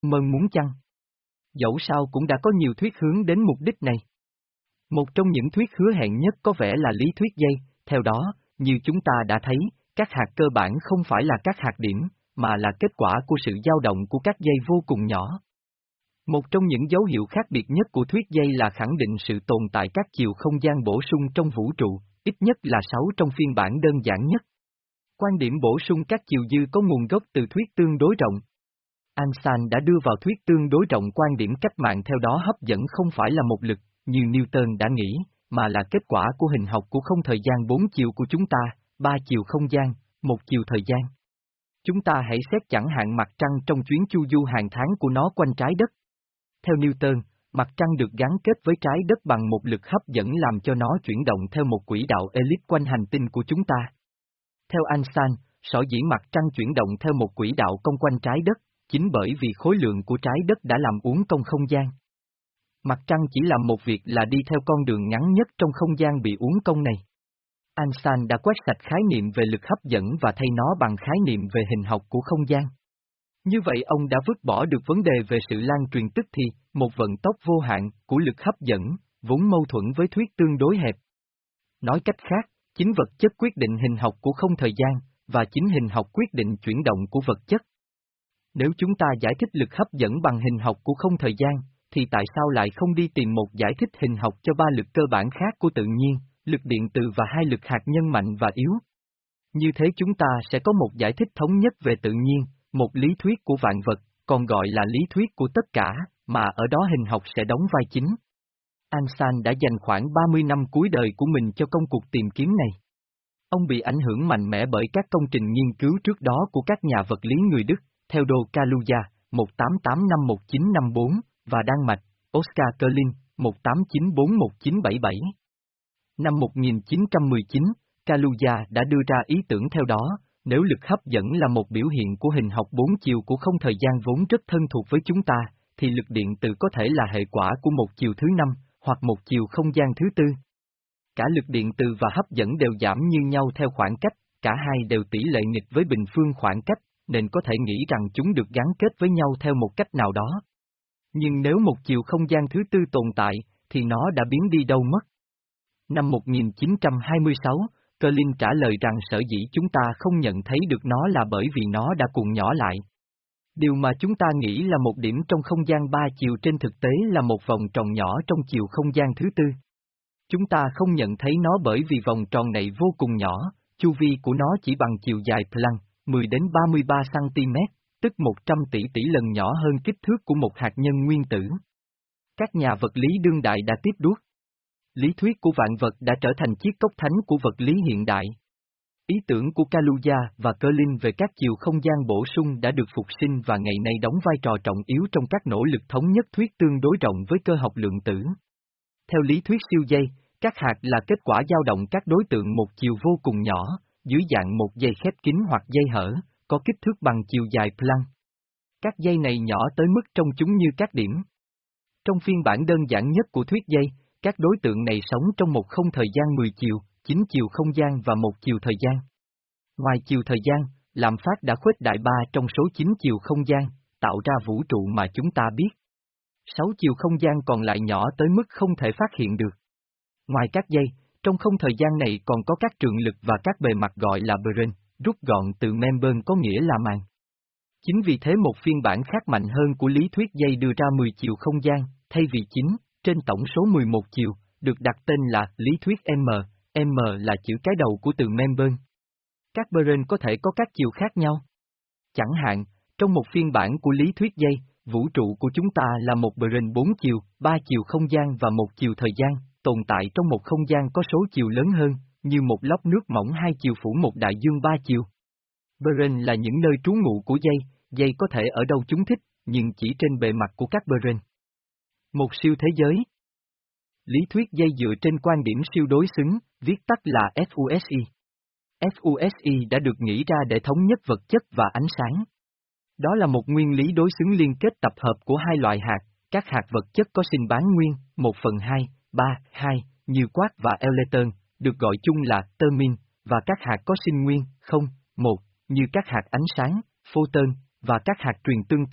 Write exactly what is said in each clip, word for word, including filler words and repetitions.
Mơn muốn chăng? Dẫu sao cũng đã có nhiều thuyết hướng đến mục đích này. Một trong những thuyết hứa hẹn nhất có vẻ là lý thuyết dây, theo đó, như chúng ta đã thấy, các hạt cơ bản không phải là các hạt điểm, mà là kết quả của sự dao động của các dây vô cùng nhỏ. Một trong những dấu hiệu khác biệt nhất của thuyết dây là khẳng định sự tồn tại các chiều không gian bổ sung trong vũ trụ, ít nhất là sáu trong phiên bản đơn giản nhất. Quan điểm bổ sung các chiều dư có nguồn gốc từ thuyết tương đối rộng. Einstein đã đưa vào thuyết tương đối rộng quan điểm cách mạng theo đó hấp dẫn không phải là một lực, như Newton đã nghĩ, mà là kết quả của hình học của không thời gian bốn chiều của chúng ta, ba chiều không gian, một chiều thời gian. Chúng ta hãy xét chẳng hạn mặt trăng trong chuyến chu du hàng tháng của nó quanh trái đất. Theo Newton, mặt trăng được gắn kết với trái đất bằng một lực hấp dẫn làm cho nó chuyển động theo một quỹ đạo elip quanh hành tinh của chúng ta. Theo Einstein, sở dĩ mặt trăng chuyển động theo một quỹ đạo cong quanh trái đất, chính bởi vì khối lượng của trái đất đã làm uốn cong không gian. Mặt trăng chỉ làm một việc là đi theo con đường ngắn nhất trong không gian bị uốn cong này. Einstein đã quét sạch khái niệm về lực hấp dẫn và thay nó bằng khái niệm về hình học của không gian. Như vậy ông đã vứt bỏ được vấn đề về sự lan truyền tức thì, một vận tốc vô hạn, của lực hấp dẫn, vốn mâu thuẫn với thuyết tương đối hẹp. Nói cách khác, chính vật chất quyết định hình học của không thời gian, và chính hình học quyết định chuyển động của vật chất. Nếu chúng ta giải thích lực hấp dẫn bằng hình học của không thời gian, thì tại sao lại không đi tìm một giải thích hình học cho ba lực cơ bản khác của tự nhiên, lực điện từ và hai lực hạt nhân mạnh và yếu? Như thế chúng ta sẽ có một giải thích thống nhất về tự nhiên, một lý thuyết của vạn vật, còn gọi là lý thuyết của tất cả, mà ở đó hình học sẽ đóng vai chính. Einstein đã dành khoảng ba mươi năm cuối đời của mình cho công cuộc tìm kiếm này. Ông bị ảnh hưởng mạnh mẽ bởi các công trình nghiên cứu trước đó của các nhà vật lý người Đức, Theodor Kaluza, một tám tám năm một chín năm bốn, và Đan Mạch, Oskar Kerlin, một tám chín bốn một chín bảy bảy. Năm một nghìn chín trăm mười chín, Kaluza đã đưa ra ý tưởng theo đó, nếu lực hấp dẫn là một biểu hiện của hình học bốn chiều của không thời gian vốn rất thân thuộc với chúng ta, thì lực điện từ có thể là hệ quả của một chiều thứ năm, hoặc một chiều không gian thứ tư. Cả lực điện từ và hấp dẫn đều giảm như nhau theo khoảng cách, cả hai đều tỷ lệ nghịch với bình phương khoảng cách, nên có thể nghĩ rằng chúng được gắn kết với nhau theo một cách nào đó. Nhưng nếu một chiều không gian thứ tư tồn tại, thì nó đã biến đi đâu mất. Năm một nghìn chín trăm hai mươi sáu, Kerlin trả lời rằng sở dĩ chúng ta không nhận thấy được nó là bởi vì nó đã cuộn nhỏ lại. Điều mà chúng ta nghĩ là một điểm trong không gian ba chiều trên thực tế là một vòng tròn nhỏ trong chiều không gian thứ tư. Chúng ta không nhận thấy nó bởi vì vòng tròn này vô cùng nhỏ, chu vi của nó chỉ bằng chiều dài Planck, mười đến ba mươi ba xăng-ti-mét, tức một trăm tỷ tỷ lần nhỏ hơn kích thước của một hạt nhân nguyên tử. Các nhà vật lý đương đại đã tiếp đuốc. Lý thuyết của vạn vật đã trở thành chiếc cốc thánh của vật lý hiện đại. Ý tưởng của Kaluza và Kerlin về các chiều không gian bổ sung đã được phục sinh và ngày nay đóng vai trò trọng yếu trong các nỗ lực thống nhất thuyết tương đối rộng với cơ học lượng tử. Theo lý thuyết siêu dây, các hạt là kết quả dao động các đối tượng một chiều vô cùng nhỏ, dưới dạng một dây khép kín hoặc dây hở, có kích thước bằng chiều dài Planck. Các dây này nhỏ tới mức trông chúng như các điểm. Trong phiên bản đơn giản nhất của thuyết dây, các đối tượng này sống trong một không thời gian mười chiều, chín chiều không gian và một chiều thời gian. Ngoài chiều thời gian, Làm Phát đã khuếch đại ba trong số chín chiều không gian, tạo ra vũ trụ mà chúng ta biết. Sáu chiều không gian còn lại nhỏ tới mức không thể phát hiện được. Ngoài các dây, trong không thời gian này còn có các trường lực và các bề mặt gọi là brane, rút gọn từ membrane có nghĩa là màng. Chính vì thế một phiên bản khác mạnh hơn của lý thuyết dây đưa ra mười chiều không gian, thay vì chín, trên tổng số mười một chiều, được đặt tên là lý thuyết M, M là chữ cái đầu của từ membrane. Các brane có thể có các chiều khác nhau. Chẳng hạn, trong một phiên bản của lý thuyết dây, vũ trụ của chúng ta là một brane bốn chiều, ba chiều không gian và một chiều thời gian, tồn tại trong một không gian có số chiều lớn hơn, như một lốc nước mỏng hai chiều phủ một đại dương ba chiều. Brane là những nơi trú ngụ của dây, dây có thể ở đâu chúng thích, nhưng chỉ trên bề mặt của các brane. Một siêu thế giới. Lý thuyết dây dựa trên quan điểm siêu đối xứng, viết tắt là ép u ét i. ép u ét i đã được nghĩ ra để thống nhất vật chất và ánh sáng. Đó là một nguyên lý đối xứng liên kết tập hợp của hai loại hạt, các hạt vật chất có sinh bán nguyên, một phần hai, ba, hai, như quark và electron, được gọi chung là termin, và các hạt có sinh nguyên, không, một, như các hạt ánh sáng, photon, và các hạt truyền tương tác,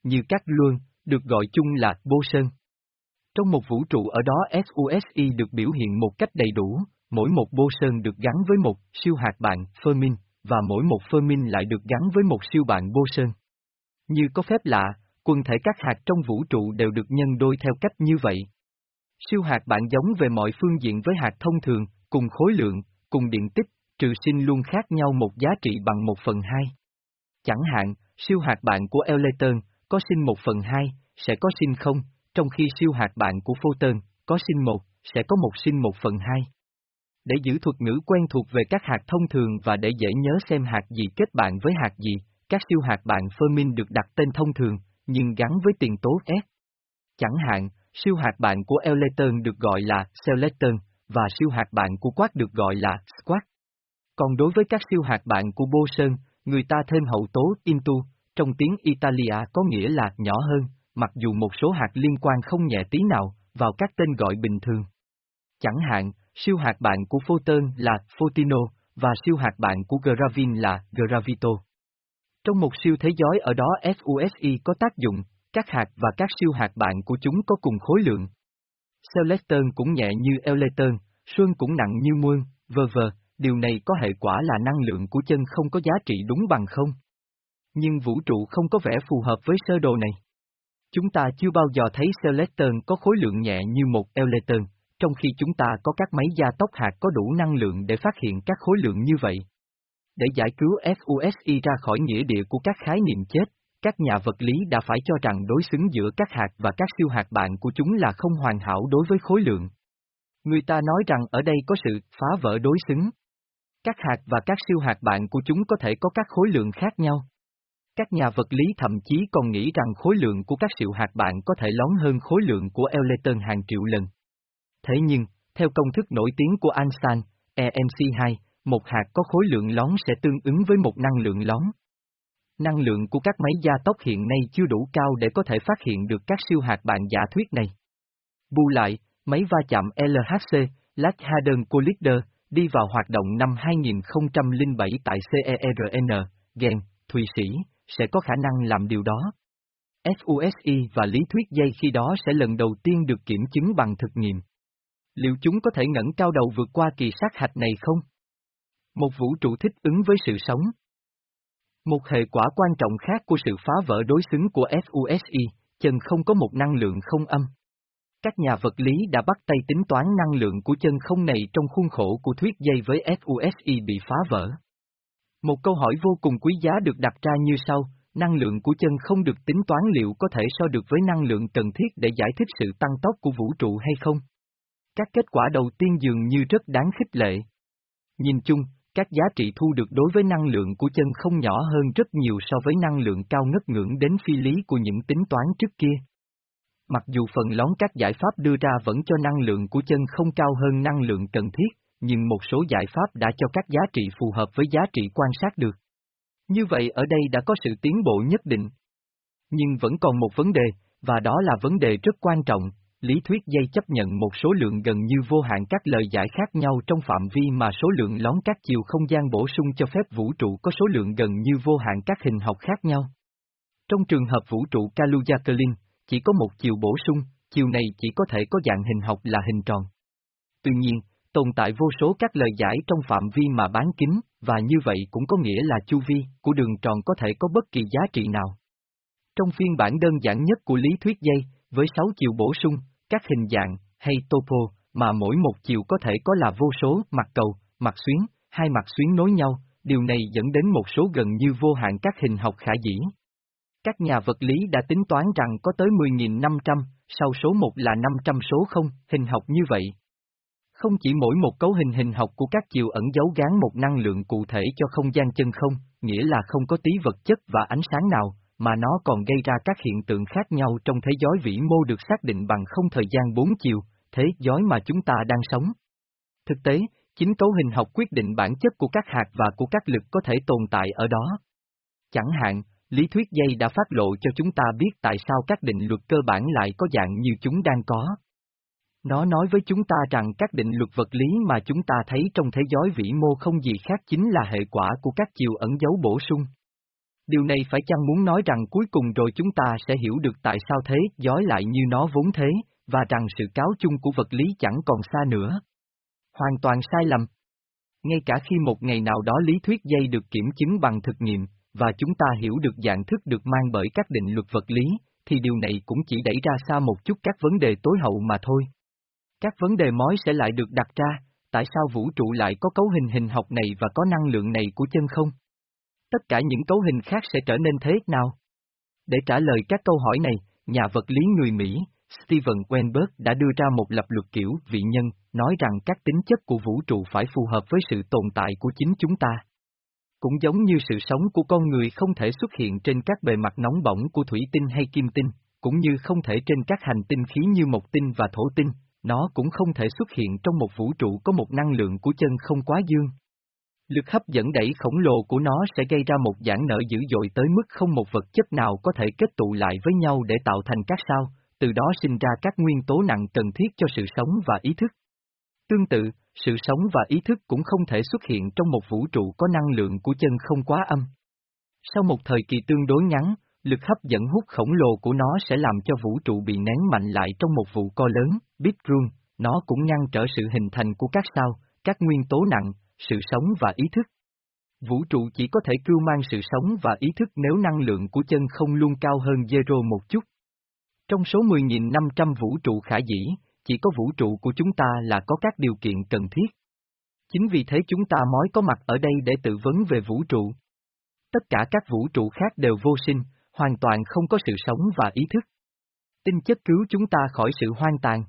như các luân, được gọi chung là bô sơn. Trong một vũ trụ ở đó SUSI được biểu hiện một cách đầy đủ, mỗi một bô sơn được gắn với một siêu hạt bạn Fermi, và mỗi một Fermi lại được gắn với một siêu bạn bô sơn. Như có phép lạ, quần thể các hạt trong vũ trụ đều được nhân đôi theo cách như vậy. Siêu hạt bạn giống về mọi phương diện với hạt thông thường, cùng khối lượng, cùng điện tích, trừ sinh luôn khác nhau một giá trị bằng một phần hai. Chẳng hạn, siêu hạt bạn của Electron, có sinh một phần hai, sẽ có sinh không, trong khi siêu hạt bạn của Photon, có sinh một, sẽ có một sinh một phần hai. Để giữ thuật ngữ quen thuộc về các hạt thông thường và để dễ nhớ xem hạt gì kết bạn với hạt gì, các siêu hạt bạn Fermi được đặt tên thông thường, nhưng gắn với tiền tố S. Chẳng hạn, siêu hạt bạn của Electron được gọi là Selecton, và siêu hạt bạn của Quark được gọi là Squark. Còn đối với các siêu hạt bạn của boson, người ta thêm hậu tố into, trong tiếng Italia có nghĩa là nhỏ hơn, mặc dù một số hạt liên quan không nhẹ tí nào, vào các tên gọi bình thường. Chẳng hạn, siêu hạt bạn của Photon là Photino, và siêu hạt bạn của Gravin là Gravito. Trong một siêu thế giới ở đó SUSI có tác dụng, các hạt và các siêu hạt bạn của chúng có cùng khối lượng. Selecton cũng nhẹ như Electron, Xuân cũng nặng như Muon, vờ vờ, điều này có hệ quả là năng lượng của chân không có giá trị đúng bằng không. Nhưng vũ trụ không có vẻ phù hợp với sơ đồ này. Chúng ta chưa bao giờ thấy Selecton có khối lượng nhẹ như một Electron, trong khi chúng ta có các máy gia tốc hạt có đủ năng lượng để phát hiện các khối lượng như vậy. Để giải cứu SUSI ra khỏi nghĩa địa của các khái niệm chết, các nhà vật lý đã phải cho rằng đối xứng giữa các hạt và các siêu hạt bạn của chúng là không hoàn hảo đối với khối lượng. Người ta nói rằng ở đây có sự phá vỡ đối xứng. Các hạt và các siêu hạt bạn của chúng có thể có các khối lượng khác nhau. Các nhà vật lý thậm chí còn nghĩ rằng khối lượng của các siêu hạt bạn có thể lớn hơn khối lượng của Electron hàng triệu lần. Thế nhưng, theo công thức nổi tiếng của Einstein, E M C hai, một hạt có khối lượng lớn sẽ tương ứng với một năng lượng lớn. Năng lượng của các máy gia tốc hiện nay chưa đủ cao để có thể phát hiện được các siêu hạt bạn giả thuyết này. Bù lại, máy va chạm L H C, Large Hadron Collider, đi vào hoạt động năm hai nghìn không trăm lẻ bảy tại CERN, Gen, Thụy Sĩ, sẽ có khả năng làm điều đó. SUSI và lý thuyết dây khi đó sẽ lần đầu tiên được kiểm chứng bằng thực nghiệm. Liệu chúng có thể ngẩng cao đầu vượt qua kỳ sát hạch này không? Một vũ trụ thích ứng với sự sống. Một hệ quả quan trọng khác của sự phá vỡ đối xứng của SUSI, chân không có một năng lượng không âm. Các nhà vật lý đã bắt tay tính toán năng lượng của chân không này trong khuôn khổ của thuyết dây với SUSI bị phá vỡ. Một câu hỏi vô cùng quý giá được đặt ra như sau, năng lượng của chân không được tính toán liệu có thể so được với năng lượng cần thiết để giải thích sự tăng tốc của vũ trụ hay không? Các kết quả đầu tiên dường như rất đáng khích lệ. Nhìn chung, các giá trị thu được đối với năng lượng của chân không nhỏ hơn rất nhiều so với năng lượng cao ngất ngưỡng đến phi lý của những tính toán trước kia. Mặc dù phần lớn các giải pháp đưa ra vẫn cho năng lượng của chân không cao hơn năng lượng cần thiết, nhưng một số giải pháp đã cho các giá trị phù hợp với giá trị quan sát được. Như vậy ở đây đã có sự tiến bộ nhất định. Nhưng vẫn còn một vấn đề, và đó là vấn đề rất quan trọng. Lý thuyết dây chấp nhận một số lượng gần như vô hạn các lời giải khác nhau trong phạm vi mà số lượng lón các chiều không gian bổ sung cho phép vũ trụ có số lượng gần như vô hạn các hình học khác nhau. Trong trường hợp vũ trụ Kaluza-Kerlin, chỉ có một chiều bổ sung, chiều này chỉ có thể có dạng hình học là hình tròn. Tuy nhiên, tồn tại vô số các lời giải trong phạm vi mà bán kính, và như vậy cũng có nghĩa là chu vi của đường tròn có thể có bất kỳ giá trị nào. Trong phiên bản đơn giản nhất của lý thuyết dây, với sáu chiều bổ sung, các hình dạng, hay topo, mà mỗi một chiều có thể có là vô số mặt cầu, mặt xuyến, hai mặt xuyến nối nhau, điều này dẫn đến một số gần như vô hạn các hình học khả dĩ. Các nhà vật lý đã tính toán rằng có tới mười nghìn năm trăm, sau số một là năm trăm số không, hình học như vậy. Không chỉ mỗi một cấu hình hình học của các chiều ẩn giấu gán một năng lượng cụ thể cho không gian chân không, nghĩa là không có tí vật chất và ánh sáng nào, mà nó còn gây ra các hiện tượng khác nhau trong thế giới vĩ mô được xác định bằng không thời gian bốn chiều, thế giới mà chúng ta đang sống. Thực tế, chính cấu hình học quyết định bản chất của các hạt và của các lực có thể tồn tại ở đó. Chẳng hạn, lý thuyết dây đã phát lộ cho chúng ta biết tại sao các định luật cơ bản lại có dạng như chúng đang có. Nó nói với chúng ta rằng các định luật vật lý mà chúng ta thấy trong thế giới vĩ mô không gì khác chính là hệ quả của các chiều ẩn dấu bổ sung. Điều này phải chăng muốn nói rằng cuối cùng rồi chúng ta sẽ hiểu được tại sao thế giói lại như nó vốn thế, và rằng sự cáo chung của vật lý chẳng còn xa nữa. Hoàn toàn sai lầm. Ngay cả khi một ngày nào đó lý thuyết dây được kiểm chứng bằng thực nghiệm, và chúng ta hiểu được dạng thức được mang bởi các định luật vật lý, thì điều này cũng chỉ đẩy ra xa một chút các vấn đề tối hậu mà thôi. Các vấn đề mối sẽ lại được đặt ra, tại sao vũ trụ lại có cấu hình hình học này và có năng lượng này của chân không? Tất cả những cấu hình khác sẽ trở nên thế nào? Để trả lời các câu hỏi này, nhà vật lý người Mỹ, Steven Weinberg đã đưa ra một lập luật kiểu vị nhân, nói rằng các tính chất của vũ trụ phải phù hợp với sự tồn tại của chính chúng ta. Cũng giống như sự sống của con người không thể xuất hiện trên các bề mặt nóng bỏng của thủy tinh hay kim tinh, cũng như không thể trên các hành tinh khí như mộc tinh và thổ tinh, nó cũng không thể xuất hiện trong một vũ trụ có một năng lượng của chân không quá dương. Lực hấp dẫn đẩy khổng lồ của nó sẽ gây ra một giãn nở dữ dội tới mức không một vật chất nào có thể kết tụ lại với nhau để tạo thành các sao, từ đó sinh ra các nguyên tố nặng cần thiết cho sự sống và ý thức. Tương tự, sự sống và ý thức cũng không thể xuất hiện trong một vũ trụ có năng lượng của chân không quá âm. Sau một thời kỳ tương đối ngắn, lực hấp dẫn hút khổng lồ của nó sẽ làm cho vũ trụ bị nén mạnh lại trong một vụ co lớn, Big Rung, nó cũng ngăn trở sự hình thành của các sao, các nguyên tố nặng, sự sống và ý thức. Vũ trụ chỉ có thể cưu mang sự sống và ý thức nếu năng lượng của chân không luôn cao hơn zero một chút. Trong số mười nghìn năm trăm vũ trụ khả dĩ, chỉ có vũ trụ của chúng ta là có các điều kiện cần thiết. Chính vì thế chúng ta mới có mặt ở đây để tự vấn về vũ trụ. Tất cả các vũ trụ khác đều vô sinh, hoàn toàn không có sự sống và ý thức. Tinh chất cứu chúng ta khỏi sự hoang tàn.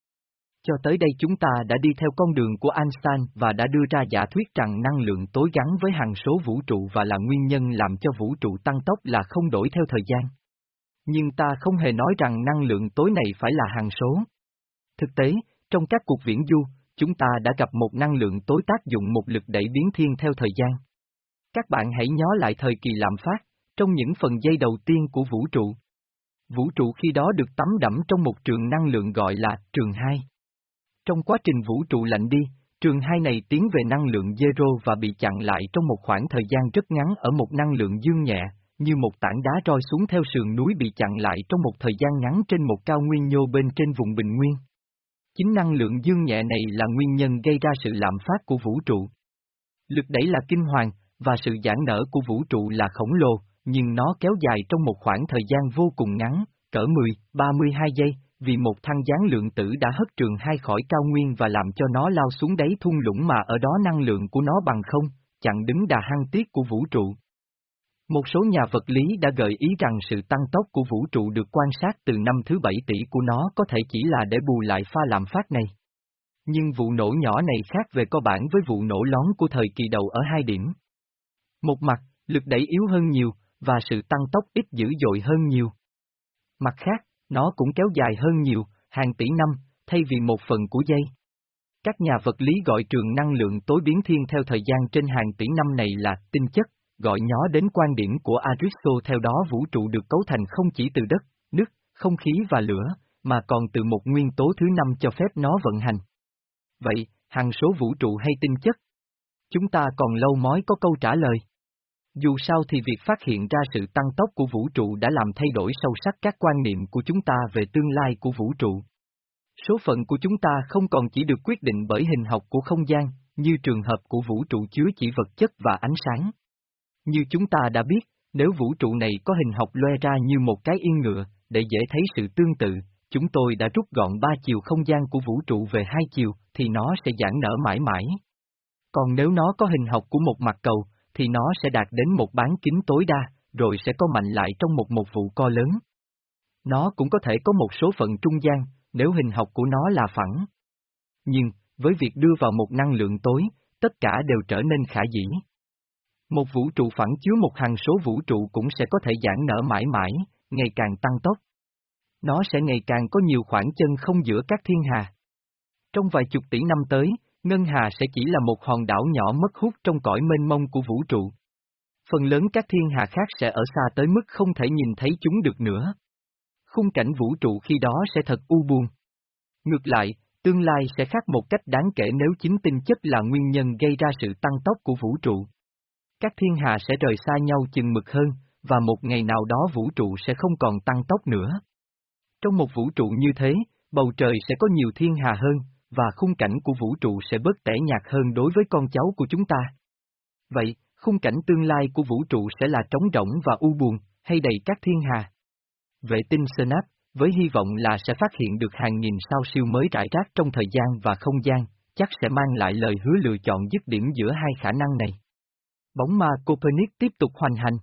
Cho tới đây chúng ta đã đi theo con đường của Einstein và đã đưa ra giả thuyết rằng năng lượng tối gắn với hằng số vũ trụ và là nguyên nhân làm cho vũ trụ tăng tốc là không đổi theo thời gian. Nhưng ta không hề nói rằng năng lượng tối này phải là hằng số. Thực tế, trong các cuộc viễn du, chúng ta đã gặp một năng lượng tối tác dụng một lực đẩy biến thiên theo thời gian. Các bạn hãy nhớ lại thời kỳ lạm phát, trong những phần giây đầu tiên của vũ trụ. Vũ trụ khi đó được tắm đẫm trong một trường năng lượng gọi là trường hai. Trong quá trình vũ trụ lạnh đi, trường hai này tiến về năng lượng zero và bị chặn lại trong một khoảng thời gian rất ngắn ở một năng lượng dương nhẹ, như một tảng đá rơi xuống theo sườn núi bị chặn lại trong một thời gian ngắn trên một cao nguyên nhô bên trên vùng bình nguyên. Chính năng lượng dương nhẹ này là nguyên nhân gây ra sự lạm phát của vũ trụ. Lực đẩy là kinh hoàng, và sự giãn nở của vũ trụ là khổng lồ, nhưng nó kéo dài trong một khoảng thời gian vô cùng ngắn, cỡ mười, ba mươi hai giây, vì một thăng gián lượng tử đã hất trường hai khỏi cao nguyên và làm cho nó lao xuống đáy thung lũng mà ở đó năng lượng của nó bằng không, chặn đứng đà hăng tiết của vũ trụ. Một số nhà vật lý đã gợi ý rằng sự tăng tốc của vũ trụ được quan sát từ năm thứ bảy tỷ của nó có thể chỉ là để bù lại pha lạm phát này. Nhưng vụ nổ nhỏ này khác về cơ bản với vụ nổ lón của thời kỳ đầu ở hai điểm. Một mặt, lực đẩy yếu hơn nhiều, và sự tăng tốc ít dữ dội hơn nhiều. Mặt khác, nó cũng kéo dài hơn nhiều, hàng tỷ năm, thay vì một phần của giây. Các nhà vật lý gọi trường năng lượng tối biến thiên theo thời gian trên hàng tỷ năm này là tinh chất, gọi nó đến quan điểm của Aristotle theo đó vũ trụ được cấu thành không chỉ từ đất, nước, không khí và lửa, mà còn từ một nguyên tố thứ năm cho phép nó vận hành. Vậy, hằng số vũ trụ hay tinh chất? Chúng ta còn lâu mới có câu trả lời. Dù sao thì việc phát hiện ra sự tăng tốc của vũ trụ đã làm thay đổi sâu sắc các quan niệm của chúng ta về tương lai của vũ trụ. Số phận của chúng ta không còn chỉ được quyết định bởi hình học của không gian, như trường hợp của vũ trụ chứa chỉ vật chất và ánh sáng. Như chúng ta đã biết, nếu vũ trụ này có hình học loe ra như một cái yên ngựa, để dễ thấy sự tương tự, chúng tôi đã rút gọn ba chiều không gian của vũ trụ về hai chiều, thì nó sẽ giãn nở mãi mãi. Còn nếu nó có hình học của một mặt cầu, thì nó sẽ đạt đến một bán kính tối đa, rồi sẽ có mạnh lại trong một một vụ co lớn. Nó cũng có thể có một số phận trung gian, nếu hình học của nó là phẳng. Nhưng, với việc đưa vào một năng lượng tối, tất cả đều trở nên khả dĩ. Một vũ trụ phẳng chứa một hằng số vũ trụ cũng sẽ có thể giãn nở mãi mãi, ngày càng tăng tốc. Nó sẽ ngày càng có nhiều khoảng chân không giữa các thiên hà. Trong vài chục tỷ năm tới, ngân hà sẽ chỉ là một hòn đảo nhỏ mất hút trong cõi mênh mông của vũ trụ. Phần lớn các thiên hà khác sẽ ở xa tới mức không thể nhìn thấy chúng được nữa. Khung cảnh vũ trụ khi đó sẽ thật u buồn. Ngược lại, tương lai sẽ khác một cách đáng kể nếu chính tinh chất là nguyên nhân gây ra sự tăng tốc của vũ trụ. Các thiên hà sẽ rời xa nhau chừng mực hơn, và một ngày nào đó vũ trụ sẽ không còn tăng tốc nữa. Trong một vũ trụ như thế, bầu trời sẽ có nhiều thiên hà hơn, và khung cảnh của vũ trụ sẽ bớt tẻ nhạt hơn đối với con cháu của chúng ta. Vậy, khung cảnh tương lai của vũ trụ sẽ là trống rỗng và u buồn, hay đầy các thiên hà? Vệ tinh Snap, với hy vọng là sẽ phát hiện được hàng nghìn sao siêu mới rải rác trong thời gian và không gian, chắc sẽ mang lại lời hứa lựa chọn dứt điểm giữa hai khả năng này. Bóng ma Copernic tiếp tục hoành hành.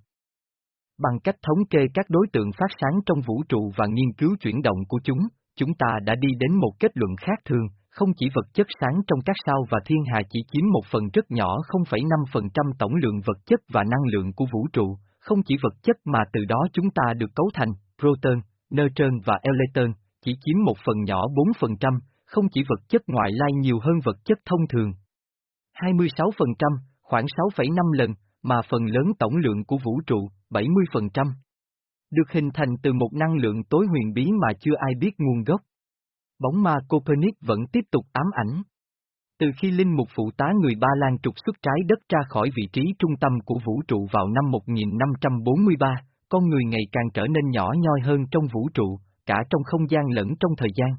Bằng cách thống kê các đối tượng phát sáng trong vũ trụ và nghiên cứu chuyển động của chúng, chúng ta đã đi đến một kết luận khác thường, không chỉ vật chất sáng trong các sao và thiên hà chỉ chiếm một phần rất nhỏ không phẩy năm phần trăm tổng lượng vật chất và năng lượng của vũ trụ, không chỉ vật chất mà từ đó chúng ta được cấu thành, proton, neutron và electron, chỉ chiếm một phần nhỏ bốn phần trăm, không chỉ vật chất ngoại lai nhiều hơn vật chất thông thường. hai mươi sáu phần trăm, khoảng sáu phẩy năm lần, mà phần lớn tổng lượng của vũ trụ, bảy mươi phần trăm, được hình thành từ một năng lượng tối huyền bí mà chưa ai biết nguồn gốc. Bóng ma Copernic vẫn tiếp tục ám ảnh. Từ khi linh mục phụ tá người Ba Lan trục xuất trái đất ra khỏi vị trí trung tâm của vũ trụ vào năm một nghìn năm trăm bốn mươi ba, con người ngày càng trở nên nhỏ nhoi hơn trong vũ trụ, cả trong không gian lẫn trong thời gian.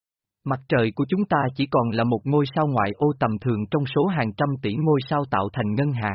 Mặt trời của chúng ta chỉ còn là một ngôi sao ngoại ô tầm thường trong số hàng trăm tỷ ngôi sao tạo thành ngân hà.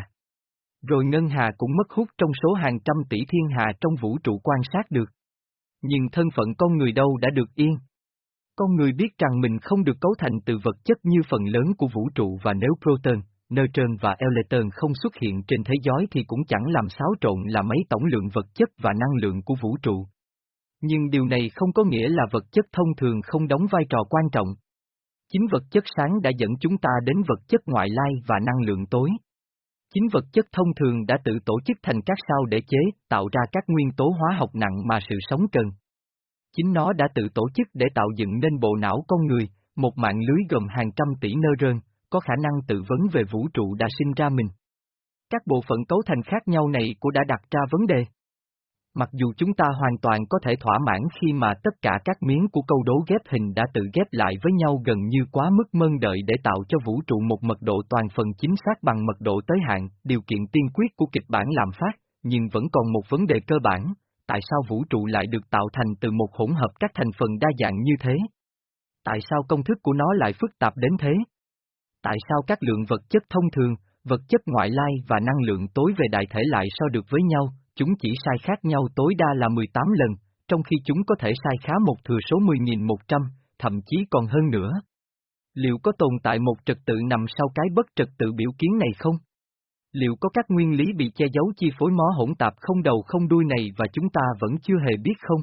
Rồi ngân hà cũng mất hút trong số hàng trăm tỷ thiên hà trong vũ trụ quan sát được. Nhưng thân phận con người đâu đã được yên. Con người biết rằng mình không được cấu thành từ vật chất như phần lớn của vũ trụ, và nếu proton, neutron và electron không xuất hiện trên thế giới thì cũng chẳng làm xáo trộn là mấy tổng lượng vật chất và năng lượng của vũ trụ. Nhưng điều này không có nghĩa là vật chất thông thường không đóng vai trò quan trọng. Chính vật chất sáng đã dẫn chúng ta đến vật chất ngoại lai và năng lượng tối. Chính vật chất thông thường đã tự tổ chức thành các sao để chế, tạo ra các nguyên tố hóa học nặng mà sự sống cần. Chính nó đã tự tổ chức để tạo dựng nên bộ não con người, một mạng lưới gồm hàng trăm tỷ neuron, có khả năng tự vấn về vũ trụ đã sinh ra mình. Các bộ phận cấu thành khác nhau này của đã đặt ra vấn đề. Mặc dù chúng ta hoàn toàn có thể thỏa mãn khi mà tất cả các miếng của câu đố ghép hình đã tự ghép lại với nhau gần như quá mức mong đợi để tạo cho vũ trụ một mật độ toàn phần chính xác bằng mật độ tới hạn, điều kiện tiên quyết của kịch bản làm phát, nhưng vẫn còn một vấn đề cơ bản, tại sao vũ trụ lại được tạo thành từ một hỗn hợp các thành phần đa dạng như thế? Tại sao công thức của nó lại phức tạp đến thế? Tại sao các lượng vật chất thông thường, vật chất ngoại lai và năng lượng tối về đại thể lại so được với nhau? Chúng chỉ sai khác nhau tối đa là mười tám lần, trong khi chúng có thể sai khá một thừa số mười nghìn một trăm, thậm chí còn hơn nữa. Liệu có tồn tại một trật tự nằm sau cái bất trật tự biểu kiến này không? Liệu có các nguyên lý bị che giấu chi phối mó hỗn tạp không đầu không đuôi này và chúng ta vẫn chưa hề biết không?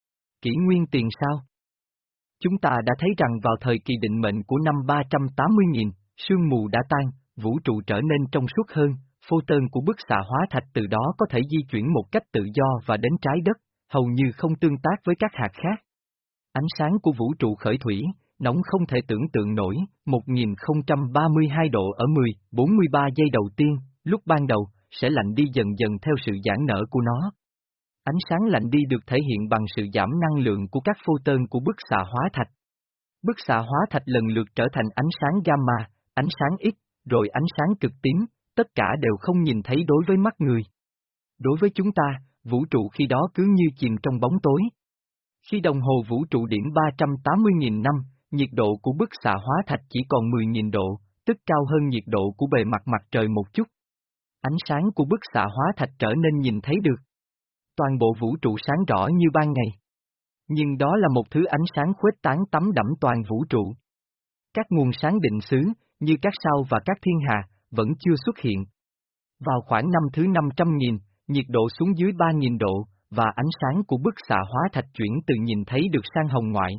Kỷ nguyên tiền sao? Chúng ta đã thấy rằng vào thời kỳ định mệnh của năm ba trăm tám mươi nghìn, sương mù đã tan, vũ trụ trở nên trong suốt hơn. Photon của bức xạ hóa thạch từ đó có thể di chuyển một cách tự do và đến trái đất, hầu như không tương tác với các hạt khác. Ánh sáng của vũ trụ khởi thủy, nóng không thể tưởng tượng nổi, một nghìn không trăm ba mươi hai độ ở mười, bốn mươi ba giây đầu tiên, lúc ban đầu, sẽ lạnh đi dần dần theo sự giãn nở của nó. Ánh sáng lạnh đi được thể hiện bằng sự giảm năng lượng của các photon của bức xạ hóa thạch. Bức xạ hóa thạch lần lượt trở thành ánh sáng gamma, ánh sáng X, rồi ánh sáng cực tím. Tất cả đều không nhìn thấy đối với mắt người. Đối với chúng ta, vũ trụ khi đó cứ như chìm trong bóng tối. Khi đồng hồ vũ trụ điểm ba trăm tám mươi nghìn năm, nhiệt độ của bức xạ hóa thạch chỉ còn mười nghìn độ, tức cao hơn nhiệt độ của bề mặt mặt trời một chút. Ánh sáng của bức xạ hóa thạch trở nên nhìn thấy được. Toàn bộ vũ trụ sáng rõ như ban ngày. Nhưng đó là một thứ ánh sáng khuếch tán tắm đẫm toàn vũ trụ. Các nguồn sáng định xứ, như các sao và các thiên hà, vẫn chưa xuất hiện. Vào khoảng năm thứ năm trăm nghìn, nhiệt độ xuống dưới ba nghìn độ, và ánh sáng của bức xạ hóa thạch chuyển từ nhìn thấy được sang hồng ngoại.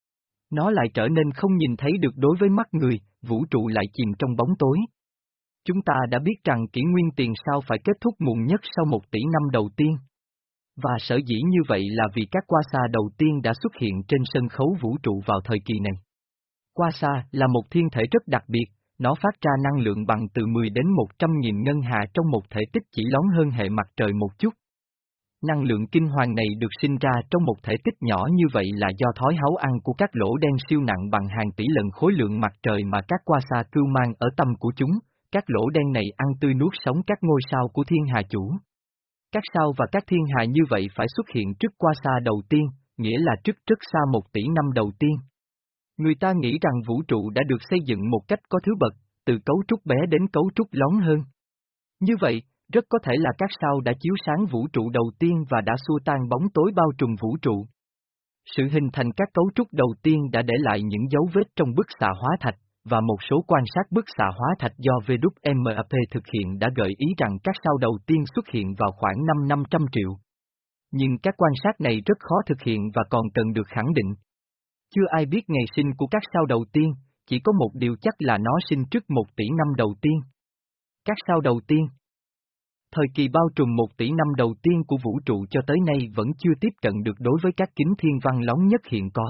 Nó lại trở nên không nhìn thấy được đối với mắt người, vũ trụ lại chìm trong bóng tối. Chúng ta đã biết rằng kỷ nguyên tiền sao phải kết thúc muộn nhất sau một tỷ năm đầu tiên. Và sở dĩ như vậy là vì các quasar đầu tiên đã xuất hiện trên sân khấu vũ trụ vào thời kỳ này. Quasar là một thiên thể rất đặc biệt. Nó phát ra năng lượng bằng từ mười đến một trăm nghìn ngân hà trong một thể tích chỉ lớn hơn hệ mặt trời một chút. Năng lượng kinh hoàng này được sinh ra trong một thể tích nhỏ như vậy là do thói háo ăn của các lỗ đen siêu nặng bằng hàng tỷ lần khối lượng mặt trời mà các quasar cưu mang ở tâm của chúng. Các lỗ đen này ăn tươi nuốt sống các ngôi sao của thiên hà chủ. Các sao và các thiên hà như vậy phải xuất hiện trước qua xa đầu tiên, nghĩa là trước rất xa một tỷ năm đầu tiên. Người ta nghĩ rằng vũ trụ đã được xây dựng một cách có thứ bậc, từ cấu trúc bé đến cấu trúc lớn hơn. Như vậy, rất có thể là các sao đã chiếu sáng vũ trụ đầu tiên và đã xua tan bóng tối bao trùm vũ trụ. Sự hình thành các cấu trúc đầu tiên đã để lại những dấu vết trong bức xạ hóa thạch, và một số quan sát bức xạ hóa thạch do vê kép em a pê thực hiện đã gợi ý rằng các sao đầu tiên xuất hiện vào khoảng năm năm trăm triệu. Nhưng các quan sát này rất khó thực hiện và còn cần được khẳng định. Chưa ai biết ngày sinh của các sao đầu tiên, chỉ có một điều chắc là nó sinh trước một tỷ năm đầu tiên. Các sao đầu tiên. Thời kỳ bao trùm một tỷ năm đầu tiên của vũ trụ cho tới nay vẫn chưa tiếp cận được đối với các kính thiên văn lóng nhất hiện có.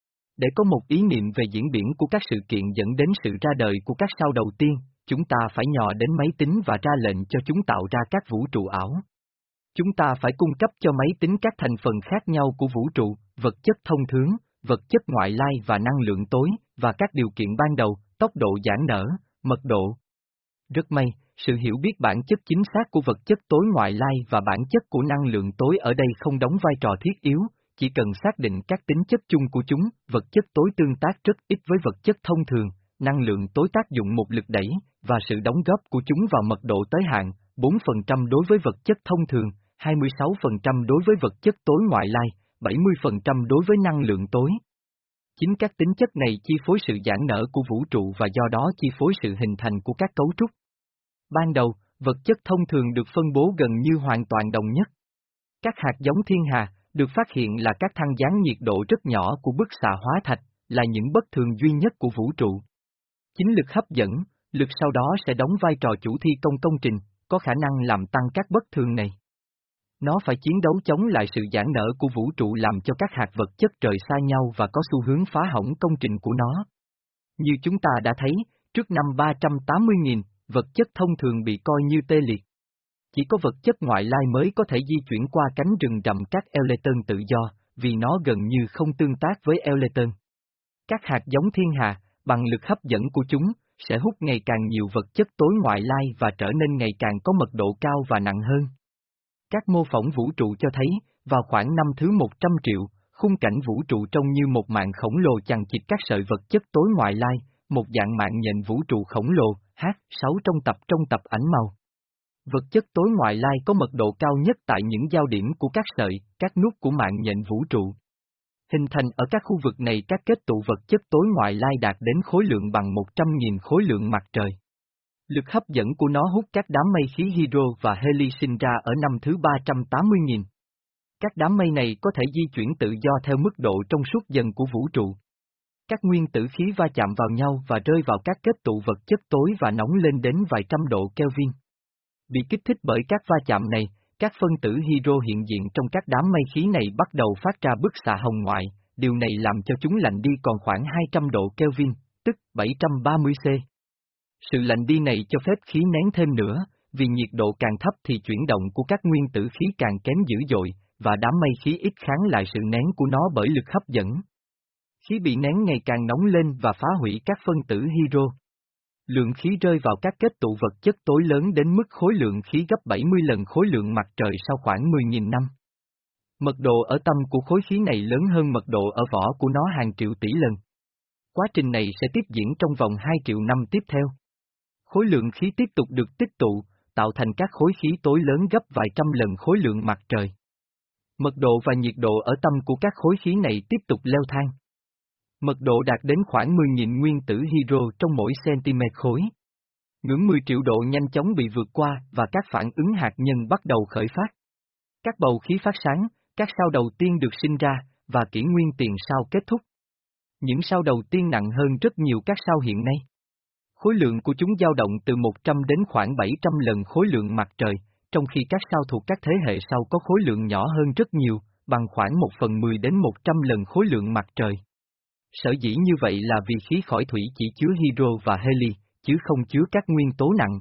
Để có một ý niệm về diễn biến của các sự kiện dẫn đến sự ra đời của các sao đầu tiên, chúng ta phải nhờ đến máy tính và ra lệnh cho chúng tạo ra các vũ trụ ảo. Chúng ta phải cung cấp cho máy tính các thành phần khác nhau của vũ trụ, vật chất thông thường, vật chất ngoại lai và năng lượng tối, và các điều kiện ban đầu, tốc độ giãn nở, mật độ. Rất may, sự hiểu biết bản chất chính xác của vật chất tối ngoại lai và bản chất của năng lượng tối ở đây không đóng vai trò thiết yếu, chỉ cần xác định các tính chất chung của chúng, vật chất tối tương tác rất ít với vật chất thông thường, năng lượng tối tác dụng một lực đẩy, và sự đóng góp của chúng vào mật độ tới hạn, bốn phần trăm đối với vật chất thông thường, hai mươi sáu phần trăm đối với vật chất tối ngoại lai, bảy mươi phần trăm đối với năng lượng tối. Chính các tính chất này chi phối sự giãn nở của vũ trụ và do đó chi phối sự hình thành của các cấu trúc. Ban đầu, vật chất thông thường được phân bố gần như hoàn toàn đồng nhất. Các hạt giống thiên hà, được phát hiện là các thăng gián nhiệt độ rất nhỏ của bức xạ hóa thạch, là những bất thường duy nhất của vũ trụ. Chính lực hấp dẫn, lực sau đó sẽ đóng vai trò chủ thi công công trình, có khả năng làm tăng các bất thường này. Nó phải chiến đấu chống lại sự giãn nở của vũ trụ làm cho các hạt vật chất rời xa nhau và có xu hướng phá hỏng công trình của nó. Như chúng ta đã thấy, trước năm ba trăm tám mươi nghìn, vật chất thông thường bị coi như tê liệt. Chỉ có vật chất ngoại lai mới có thể di chuyển qua cánh rừng rậm các Electron tự do, vì nó gần như không tương tác với Electron. Các hạt giống thiên hà, bằng lực hấp dẫn của chúng, sẽ hút ngày càng nhiều vật chất tối ngoại lai và trở nên ngày càng có mật độ cao và nặng hơn. Các mô phỏng vũ trụ cho thấy, vào khoảng năm thứ một trăm triệu, khung cảnh vũ trụ trông như một mạng khổng lồ chằng chịt các sợi vật chất tối ngoại lai, một dạng mạng nhện vũ trụ khổng lồ, H sáu trong tập trong tập ảnh màu. Vật chất tối ngoại lai có mật độ cao nhất tại những giao điểm của các sợi, các nút của mạng nhện vũ trụ. Hình thành ở các khu vực này các kết tụ vật chất tối ngoại lai đạt đến khối lượng bằng một trăm nghìn khối lượng mặt trời. Lực hấp dẫn của nó hút các đám mây khí hydro và heli sinh ra ở năm thứ ba trăm tám mươi nghìn. Các đám mây này có thể di chuyển tự do theo mức độ trong suốt dần của vũ trụ. Các nguyên tử khí va chạm vào nhau và rơi vào các kết tụ vật chất tối và nóng lên đến vài trăm độ Kelvin. Bị kích thích bởi các va chạm này, các phân tử hydro hiện diện trong các đám mây khí này bắt đầu phát ra bức xạ hồng ngoại, điều này làm cho chúng lạnh đi còn khoảng hai trăm độ Kelvin, tức bảy trăm ba mươi C. Sự lạnh đi này cho phép khí nén thêm nữa, vì nhiệt độ càng thấp thì chuyển động của các nguyên tử khí càng kém dữ dội, và đám mây khí ít kháng lại sự nén của nó bởi lực hấp dẫn. Khí bị nén ngày càng nóng lên và phá hủy các phân tử hydro. Lượng khí rơi vào các kết tụ vật chất tối lớn đến mức khối lượng khí gấp bảy mươi lần khối lượng mặt trời sau khoảng mười nghìn năm. Mật độ ở tâm của khối khí này lớn hơn mật độ ở vỏ của nó hàng triệu tỷ lần. Quá trình này sẽ tiếp diễn trong vòng hai triệu năm tiếp theo. Khối lượng khí tiếp tục được tích tụ, tạo thành các khối khí tối lớn gấp vài trăm lần khối lượng mặt trời. Mật độ và nhiệt độ ở tâm của các khối khí này tiếp tục leo thang. Mật độ đạt đến khoảng mười nghìn nguyên tử hydro trong mỗi cm khối. Ngưỡng mười triệu độ nhanh chóng bị vượt qua và các phản ứng hạt nhân bắt đầu khởi phát. Các bầu khí phát sáng, các sao đầu tiên được sinh ra, và kỷ nguyên tiền sao kết thúc. Những sao đầu tiên nặng hơn rất nhiều các sao hiện nay. Khối lượng của chúng dao động từ một trăm đến khoảng bảy trăm lần khối lượng mặt trời, trong khi các sao thuộc các thế hệ sau có khối lượng nhỏ hơn rất nhiều, bằng khoảng một phần mười đến một trăm lần khối lượng mặt trời. Sở dĩ như vậy là vì khí khỏi thủy chỉ chứa hydro và heli, chứ không chứa các nguyên tố nặng.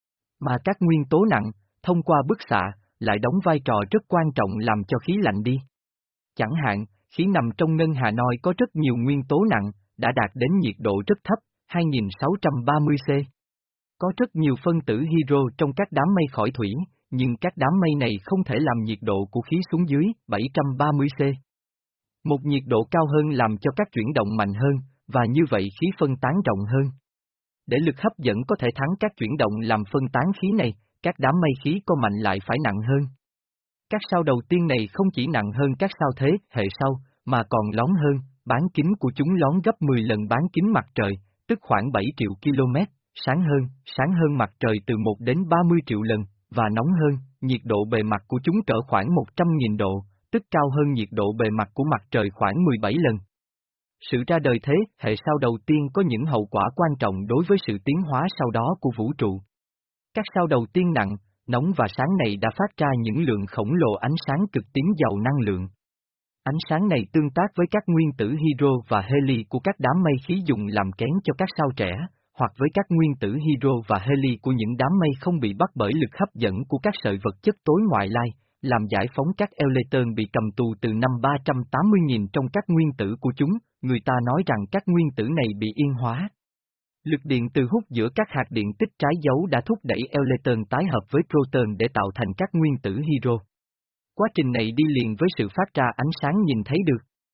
Mà các nguyên tố nặng, thông qua bức xạ, lại đóng vai trò rất quan trọng làm cho khí lạnh đi. Chẳng hạn, khí nằm trong ngân hà noi có rất nhiều nguyên tố nặng, đã đạt đến nhiệt độ rất thấp, hai nghìn sáu trăm ba mươi C. Có rất nhiều phân tử hydro trong các đám mây khỏi thủy, nhưng các đám mây này không thể làm nhiệt độ của khí xuống dưới bảy trăm ba mươi C. Một nhiệt độ cao hơn làm cho các chuyển động mạnh hơn, và như vậy khí phân tán rộng hơn. Để lực hấp dẫn có thể thắng các chuyển động làm phân tán khí này, các đám mây khí có mạnh lại phải nặng hơn. Các sao đầu tiên này không chỉ nặng hơn các sao thế hệ sau, mà còn lón hơn, bán kính của chúng lón gấp mười lần bán kính mặt trời, tức khoảng bảy triệu ki lô mét, sáng hơn, sáng hơn mặt trời từ một đến ba mươi triệu lần, và nóng hơn, nhiệt độ bề mặt của chúng cỡ khoảng một trăm nghìn độ, tức cao hơn nhiệt độ bề mặt của mặt trời khoảng mười bảy lần. Sự ra đời thế hệ sao đầu tiên có những hậu quả quan trọng đối với sự tiến hóa sau đó của vũ trụ. Các sao đầu tiên nặng, nóng và sáng này đã phát ra những lượng khổng lồ ánh sáng cực tím giàu năng lượng. Ánh sáng này tương tác với các nguyên tử hydro và heli của các đám mây khí dùng làm kén cho các sao trẻ, hoặc với các nguyên tử hydro và heli của những đám mây không bị bắt bởi lực hấp dẫn của các sợi vật chất tối ngoại lai, làm giải phóng các electron bị cầm tù từ năm ba trăm tám mươi nghìn trong các nguyên tử của chúng. Người ta nói rằng các nguyên tử này bị yên hóa. Lực điện từ hút giữa các hạt điện tích trái dấu đã thúc đẩy electron tái hợp với proton để tạo thành các nguyên tử hydro. Quá trình này đi liền với sự phát ra ánh sáng nhìn thấy được.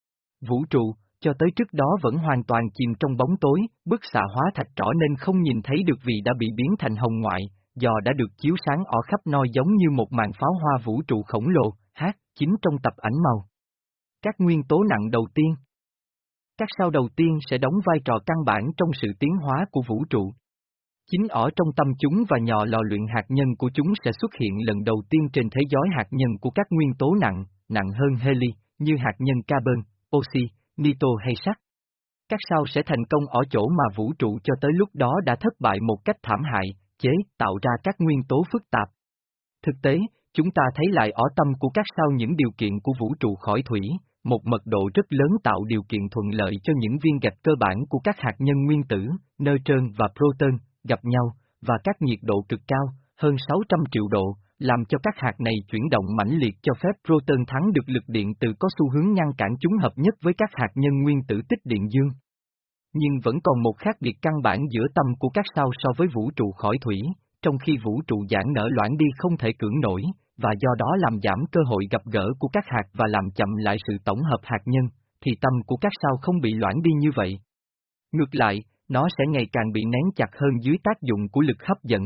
Vũ trụ, cho tới trước đó vẫn hoàn toàn chìm trong bóng tối, bức xạ hóa thạch rõ nên không nhìn thấy được vì đã bị biến thành hồng ngoại, do đã được chiếu sáng ở khắp nơi giống như một màn pháo hoa vũ trụ khổng lồ, H chín trong tập ảnh màu. Các nguyên tố nặng đầu tiên. Các sao đầu tiên sẽ đóng vai trò căn bản trong sự tiến hóa của vũ trụ. Chính ở trong tâm chúng và nhỏ lò luyện hạt nhân của chúng sẽ xuất hiện lần đầu tiên trên thế giới hạt nhân của các nguyên tố nặng, nặng hơn heli, như hạt nhân carbon, oxy, nitô hay sắt. Các sao sẽ thành công ở chỗ mà vũ trụ cho tới lúc đó đã thất bại một cách thảm hại, chế tạo ra các nguyên tố phức tạp. Thực tế, chúng ta thấy lại ở tâm của các sao những điều kiện của vũ trụ khỏi thủy, một mật độ rất lớn tạo điều kiện thuận lợi cho những viên gạch cơ bản của các hạt nhân nguyên tử, neutron và proton, gặp nhau, và các nhiệt độ cực cao, hơn sáu trăm triệu độ, làm cho các hạt này chuyển động mãnh liệt cho phép proton thắng được lực điện từ có xu hướng ngăn cản chúng hợp nhất với các hạt nhân nguyên tử tích điện dương. Nhưng vẫn còn một khác biệt căn bản giữa tâm của các sao so với vũ trụ khỏi thủy, trong khi vũ trụ giãn nở loãng đi không thể cưỡng nổi, và do đó làm giảm cơ hội gặp gỡ của các hạt và làm chậm lại sự tổng hợp hạt nhân, thì tâm của các sao không bị loãng đi như vậy. Ngược lại, nó sẽ ngày càng bị nén chặt hơn dưới tác dụng của lực hấp dẫn.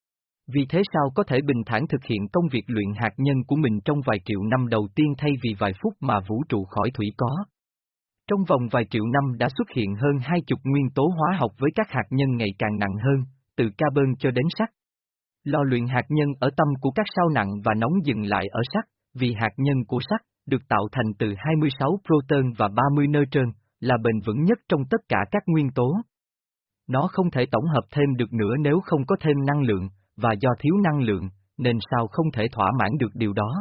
Vì thế sao có thể bình thản thực hiện công việc luyện hạt nhân của mình trong vài triệu năm đầu tiên thay vì vài phút mà vũ trụ khỏi thủy có. Trong vòng vài triệu năm đã xuất hiện hơn hai chục nguyên tố hóa học với các hạt nhân ngày càng nặng hơn, từ carbon cho đến sắt. Lò luyện hạt nhân ở tâm của các sao nặng và nóng dừng lại ở sắt, vì hạt nhân của sắt, được tạo thành từ hai mươi sáu proton và ba mươi neutron, là bền vững nhất trong tất cả các nguyên tố. Nó không thể tổng hợp thêm được nữa nếu không có thêm năng lượng, và do thiếu năng lượng, nên sao không thể thỏa mãn được điều đó.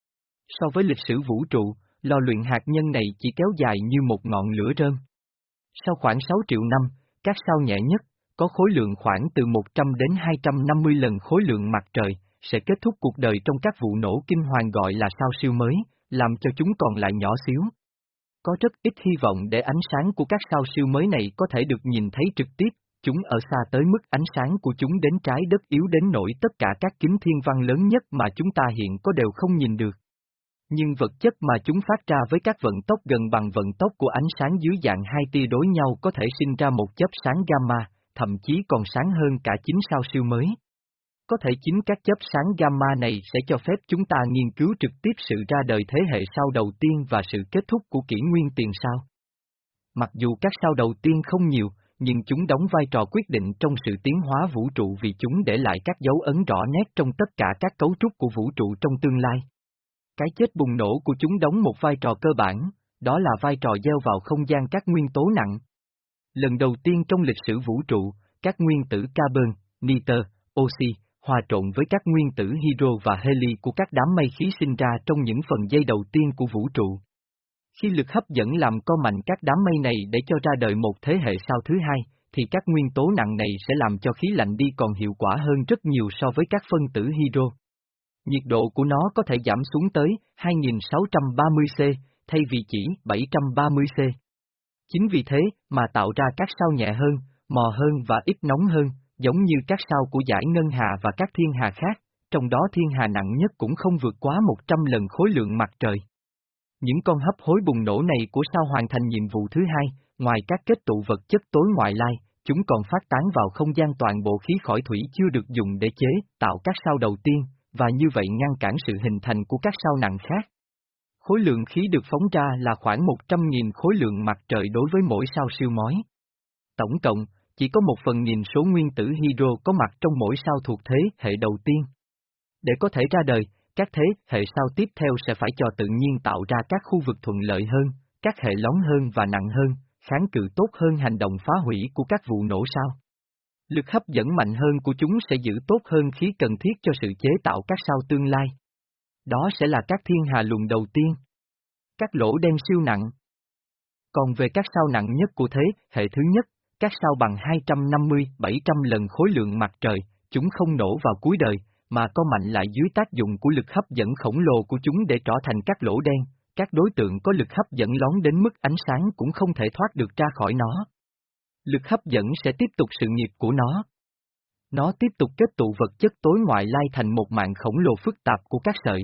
So với lịch sử vũ trụ, lò luyện hạt nhân này chỉ kéo dài như một ngọn lửa rơm. Sau khoảng sáu triệu năm, các sao nhẹ nhất, có khối lượng khoảng từ một trăm đến hai trăm năm mươi lần khối lượng mặt trời, sẽ kết thúc cuộc đời trong các vụ nổ kinh hoàng gọi là sao siêu mới, làm cho chúng còn lại nhỏ xíu. Có rất ít hy vọng để ánh sáng của các sao siêu mới này có thể được nhìn thấy trực tiếp, chúng ở xa tới mức ánh sáng của chúng đến trái đất yếu đến nỗi tất cả các kính thiên văn lớn nhất mà chúng ta hiện có đều không nhìn được. Nhưng vật chất mà chúng phát ra với các vận tốc gần bằng vận tốc của ánh sáng dưới dạng hai tia đối nhau có thể sinh ra một chớp sáng gamma, thậm chí còn sáng hơn cả chính sao siêu mới. Có thể chính các chớp sáng gamma này sẽ cho phép chúng ta nghiên cứu trực tiếp sự ra đời thế hệ sao đầu tiên và sự kết thúc của kỷ nguyên tiền sao. Mặc dù các sao đầu tiên không nhiều, nhưng chúng đóng vai trò quyết định trong sự tiến hóa vũ trụ vì chúng để lại các dấu ấn rõ nét trong tất cả các cấu trúc của vũ trụ trong tương lai. Cái chết bùng nổ của chúng đóng một vai trò cơ bản, đó là vai trò gieo vào không gian các nguyên tố nặng. Lần đầu tiên trong lịch sử vũ trụ, các nguyên tử carbon, nitơ, oxy, hòa trộn với các nguyên tử hydro và heli của các đám mây khí sinh ra trong những phần dây đầu tiên của vũ trụ. Khi lực hấp dẫn làm co mạnh các đám mây này để cho ra đời một thế hệ sao thứ hai, thì các nguyên tố nặng này sẽ làm cho khí lạnh đi còn hiệu quả hơn rất nhiều so với các phân tử hydro. Nhiệt độ của nó có thể giảm xuống tới hai nghìn sáu trăm ba mươi C, thay vì chỉ bảy trăm ba mươi C. Chính vì thế mà tạo ra các sao nhẹ hơn, mò hơn và ít nóng hơn, giống như các sao của dải ngân hà và các thiên hà khác, trong đó thiên hà nặng nhất cũng không vượt quá một trăm lần khối lượng mặt trời. Những con hấp hối bùng nổ này của sao hoàn thành nhiệm vụ thứ hai, ngoài các kết tụ vật chất tối ngoại lai, chúng còn phát tán vào không gian toàn bộ khí khỏi thủy chưa được dùng để chế, tạo các sao đầu tiên, và như vậy ngăn cản sự hình thành của các sao nặng khác. Khối lượng khí được phóng ra là khoảng một trăm nghìn khối lượng mặt trời đối với mỗi sao siêu mối. Tổng cộng, chỉ có một phần nghìn số nguyên tử hydro có mặt trong mỗi sao thuộc thế hệ đầu tiên. Để có thể ra đời, các thế hệ sao tiếp theo sẽ phải cho tự nhiên tạo ra các khu vực thuận lợi hơn, các hệ lóng hơn và nặng hơn, kháng cự tốt hơn hành động phá hủy của các vụ nổ sao. Lực hấp dẫn mạnh hơn của chúng sẽ giữ tốt hơn khí cần thiết cho sự chế tạo các sao tương lai. Đó sẽ là các thiên hà luồng đầu tiên. Các lỗ đen siêu nặng. Còn về các sao nặng nhất của thế hệ thứ nhất, các sao bằng hai trăm năm mươi đến bảy trăm lần khối lượng mặt trời, chúng không nổ vào cuối đời, mà có mạnh lại dưới tác dụng của lực hấp dẫn khổng lồ của chúng để trở thành các lỗ đen. Các đối tượng có lực hấp dẫn lón đến mức ánh sáng cũng không thể thoát được ra khỏi nó. Lực hấp dẫn sẽ tiếp tục sự nghiệp của nó. Nó tiếp tục kết tụ vật chất tối ngoại lai thành một mạng khổng lồ phức tạp của các sợi.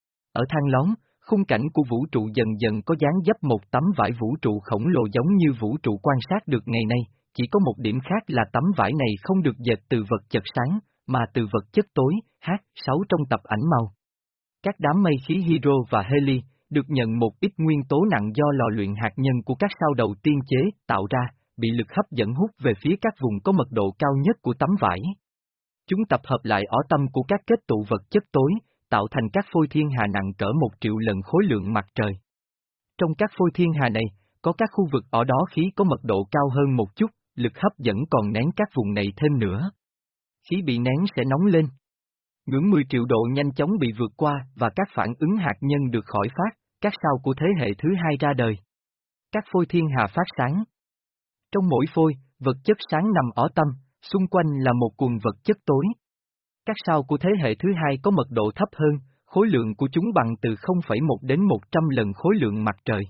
Ở thang lón, khung cảnh của vũ trụ dần dần có dáng dấp một tấm vải vũ trụ khổng lồ giống như vũ trụ quan sát được ngày nay, chỉ có một điểm khác là tấm vải này không được dệt từ vật chất sáng, mà từ vật chất tối, H sáu trong tập ảnh màu. Các đám mây khí hydro và heli, được nhận một ít nguyên tố nặng do lò luyện hạt nhân của các sao đầu tiên chế, tạo ra, bị lực hấp dẫn hút về phía các vùng có mật độ cao nhất của tấm vải. Chúng tập hợp lại ở tâm của các kết tụ vật chất tối, tạo thành các phôi thiên hà nặng cỡ một triệu lần khối lượng mặt trời. Trong các phôi thiên hà này, có các khu vực ở đó khí có mật độ cao hơn một chút, lực hấp dẫn còn nén các vùng này thêm nữa. Khí bị nén sẽ nóng lên. Ngưỡng mười triệu độ nhanh chóng bị vượt qua và các phản ứng hạt nhân được khỏi phát, các sao của thế hệ thứ hai ra đời. Các phôi thiên hà phát sáng. Trong mỗi phôi, vật chất sáng nằm ở tâm, xung quanh là một quần vật chất tối. Các sao của thế hệ thứ hai có mật độ thấp hơn, khối lượng của chúng bằng từ không phẩy một đến một trăm lần khối lượng mặt trời.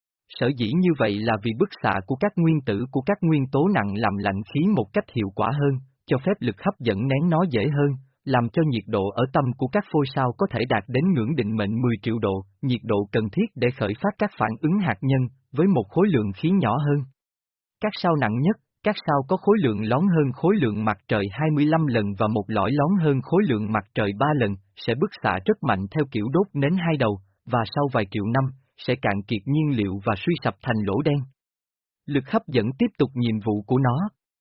Sở dĩ như vậy là vì bức xạ của các nguyên tử của các nguyên tố nặng làm lạnh khí một cách hiệu quả hơn, cho phép lực hấp dẫn nén nó dễ hơn, làm cho nhiệt độ ở tâm của các phôi sao có thể đạt đến ngưỡng định mệnh mười triệu độ, nhiệt độ cần thiết để khởi phát các phản ứng hạt nhân, với một khối lượng khí nhỏ hơn. Các sao nặng nhất, các sao có khối lượng lón hơn khối lượng mặt trời hai mươi lăm lần và một lõi lón hơn khối lượng mặt trời ba lần, sẽ bức xạ rất mạnh theo kiểu đốt nến hai đầu, và sau vài triệu năm, sẽ cạn kiệt nhiên liệu và suy sập thành lỗ đen. Lực hấp dẫn tiếp tục nhiệm vụ của nó.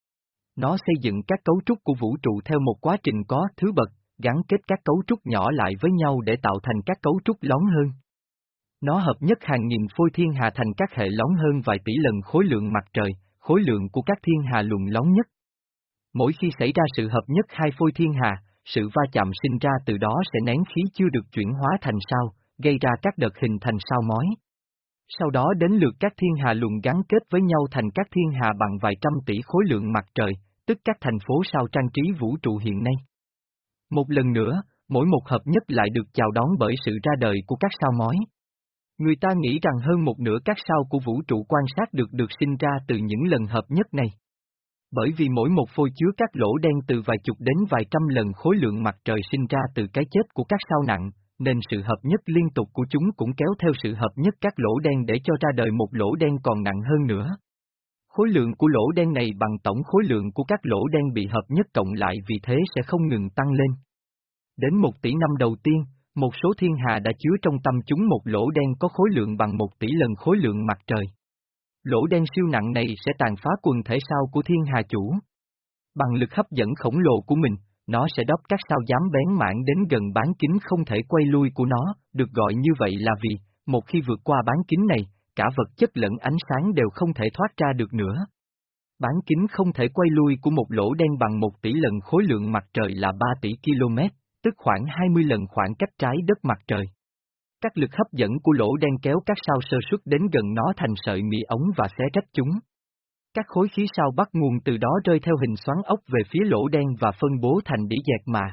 Nó xây dựng các cấu trúc của vũ trụ theo một quá trình có thứ bậc, gắn kết các cấu trúc nhỏ lại với nhau để tạo thành các cấu trúc lón hơn. Nó hợp nhất hàng nghìn phôi thiên hà thành các hệ lón hơn vài tỷ lần khối lượng mặt trời, khối lượng của các thiên hà luồng lón nhất. Mỗi khi xảy ra sự hợp nhất hai phôi thiên hà, sự va chạm sinh ra từ đó sẽ nén khí chưa được chuyển hóa thành sao, gây ra các đợt hình thành sao mối. Sau đó đến lượt các thiên hà luồng gắn kết với nhau thành các thiên hà bằng vài trăm tỷ khối lượng mặt trời, tức các thành phố sao trang trí vũ trụ hiện nay. Một lần nữa, mỗi một hợp nhất lại được chào đón bởi sự ra đời của các sao mối. Người ta nghĩ rằng hơn một nửa các sao của vũ trụ quan sát được được sinh ra từ những lần hợp nhất này. Bởi vì mỗi một phôi chứa các lỗ đen từ vài chục đến vài trăm lần khối lượng mặt trời sinh ra từ cái chết của các sao nặng, nên sự hợp nhất liên tục của chúng cũng kéo theo sự hợp nhất các lỗ đen để cho ra đời một lỗ đen còn nặng hơn nữa. Khối lượng của lỗ đen này bằng tổng khối lượng của các lỗ đen bị hợp nhất cộng lại, vì thế sẽ không ngừng tăng lên. Đến một tỷ năm đầu tiên, một số thiên hà đã chứa trong tâm chúng một lỗ đen có khối lượng bằng một tỷ lần khối lượng mặt trời. Lỗ đen siêu nặng này sẽ tàn phá quần thể sao của thiên hà chủ. Bằng lực hấp dẫn khổng lồ của mình, nó sẽ đắp các sao dám bén mảng đến gần bán kính không thể quay lui của nó, được gọi như vậy là vì, một khi vượt qua bán kính này, cả vật chất lẫn ánh sáng đều không thể thoát ra được nữa. Bán kính không thể quay lui của một lỗ đen bằng một tỷ lần khối lượng mặt trời là ba tỷ km, tức khoảng hai mươi lần khoảng cách trái đất mặt trời. Các lực hấp dẫn của lỗ đen kéo các sao sơ xuất đến gần nó thành sợi mì ống và xé rách chúng. Các khối khí sao bắt nguồn từ đó rơi theo hình xoắn ốc về phía lỗ đen và phân bố thành đĩa dẹt mà.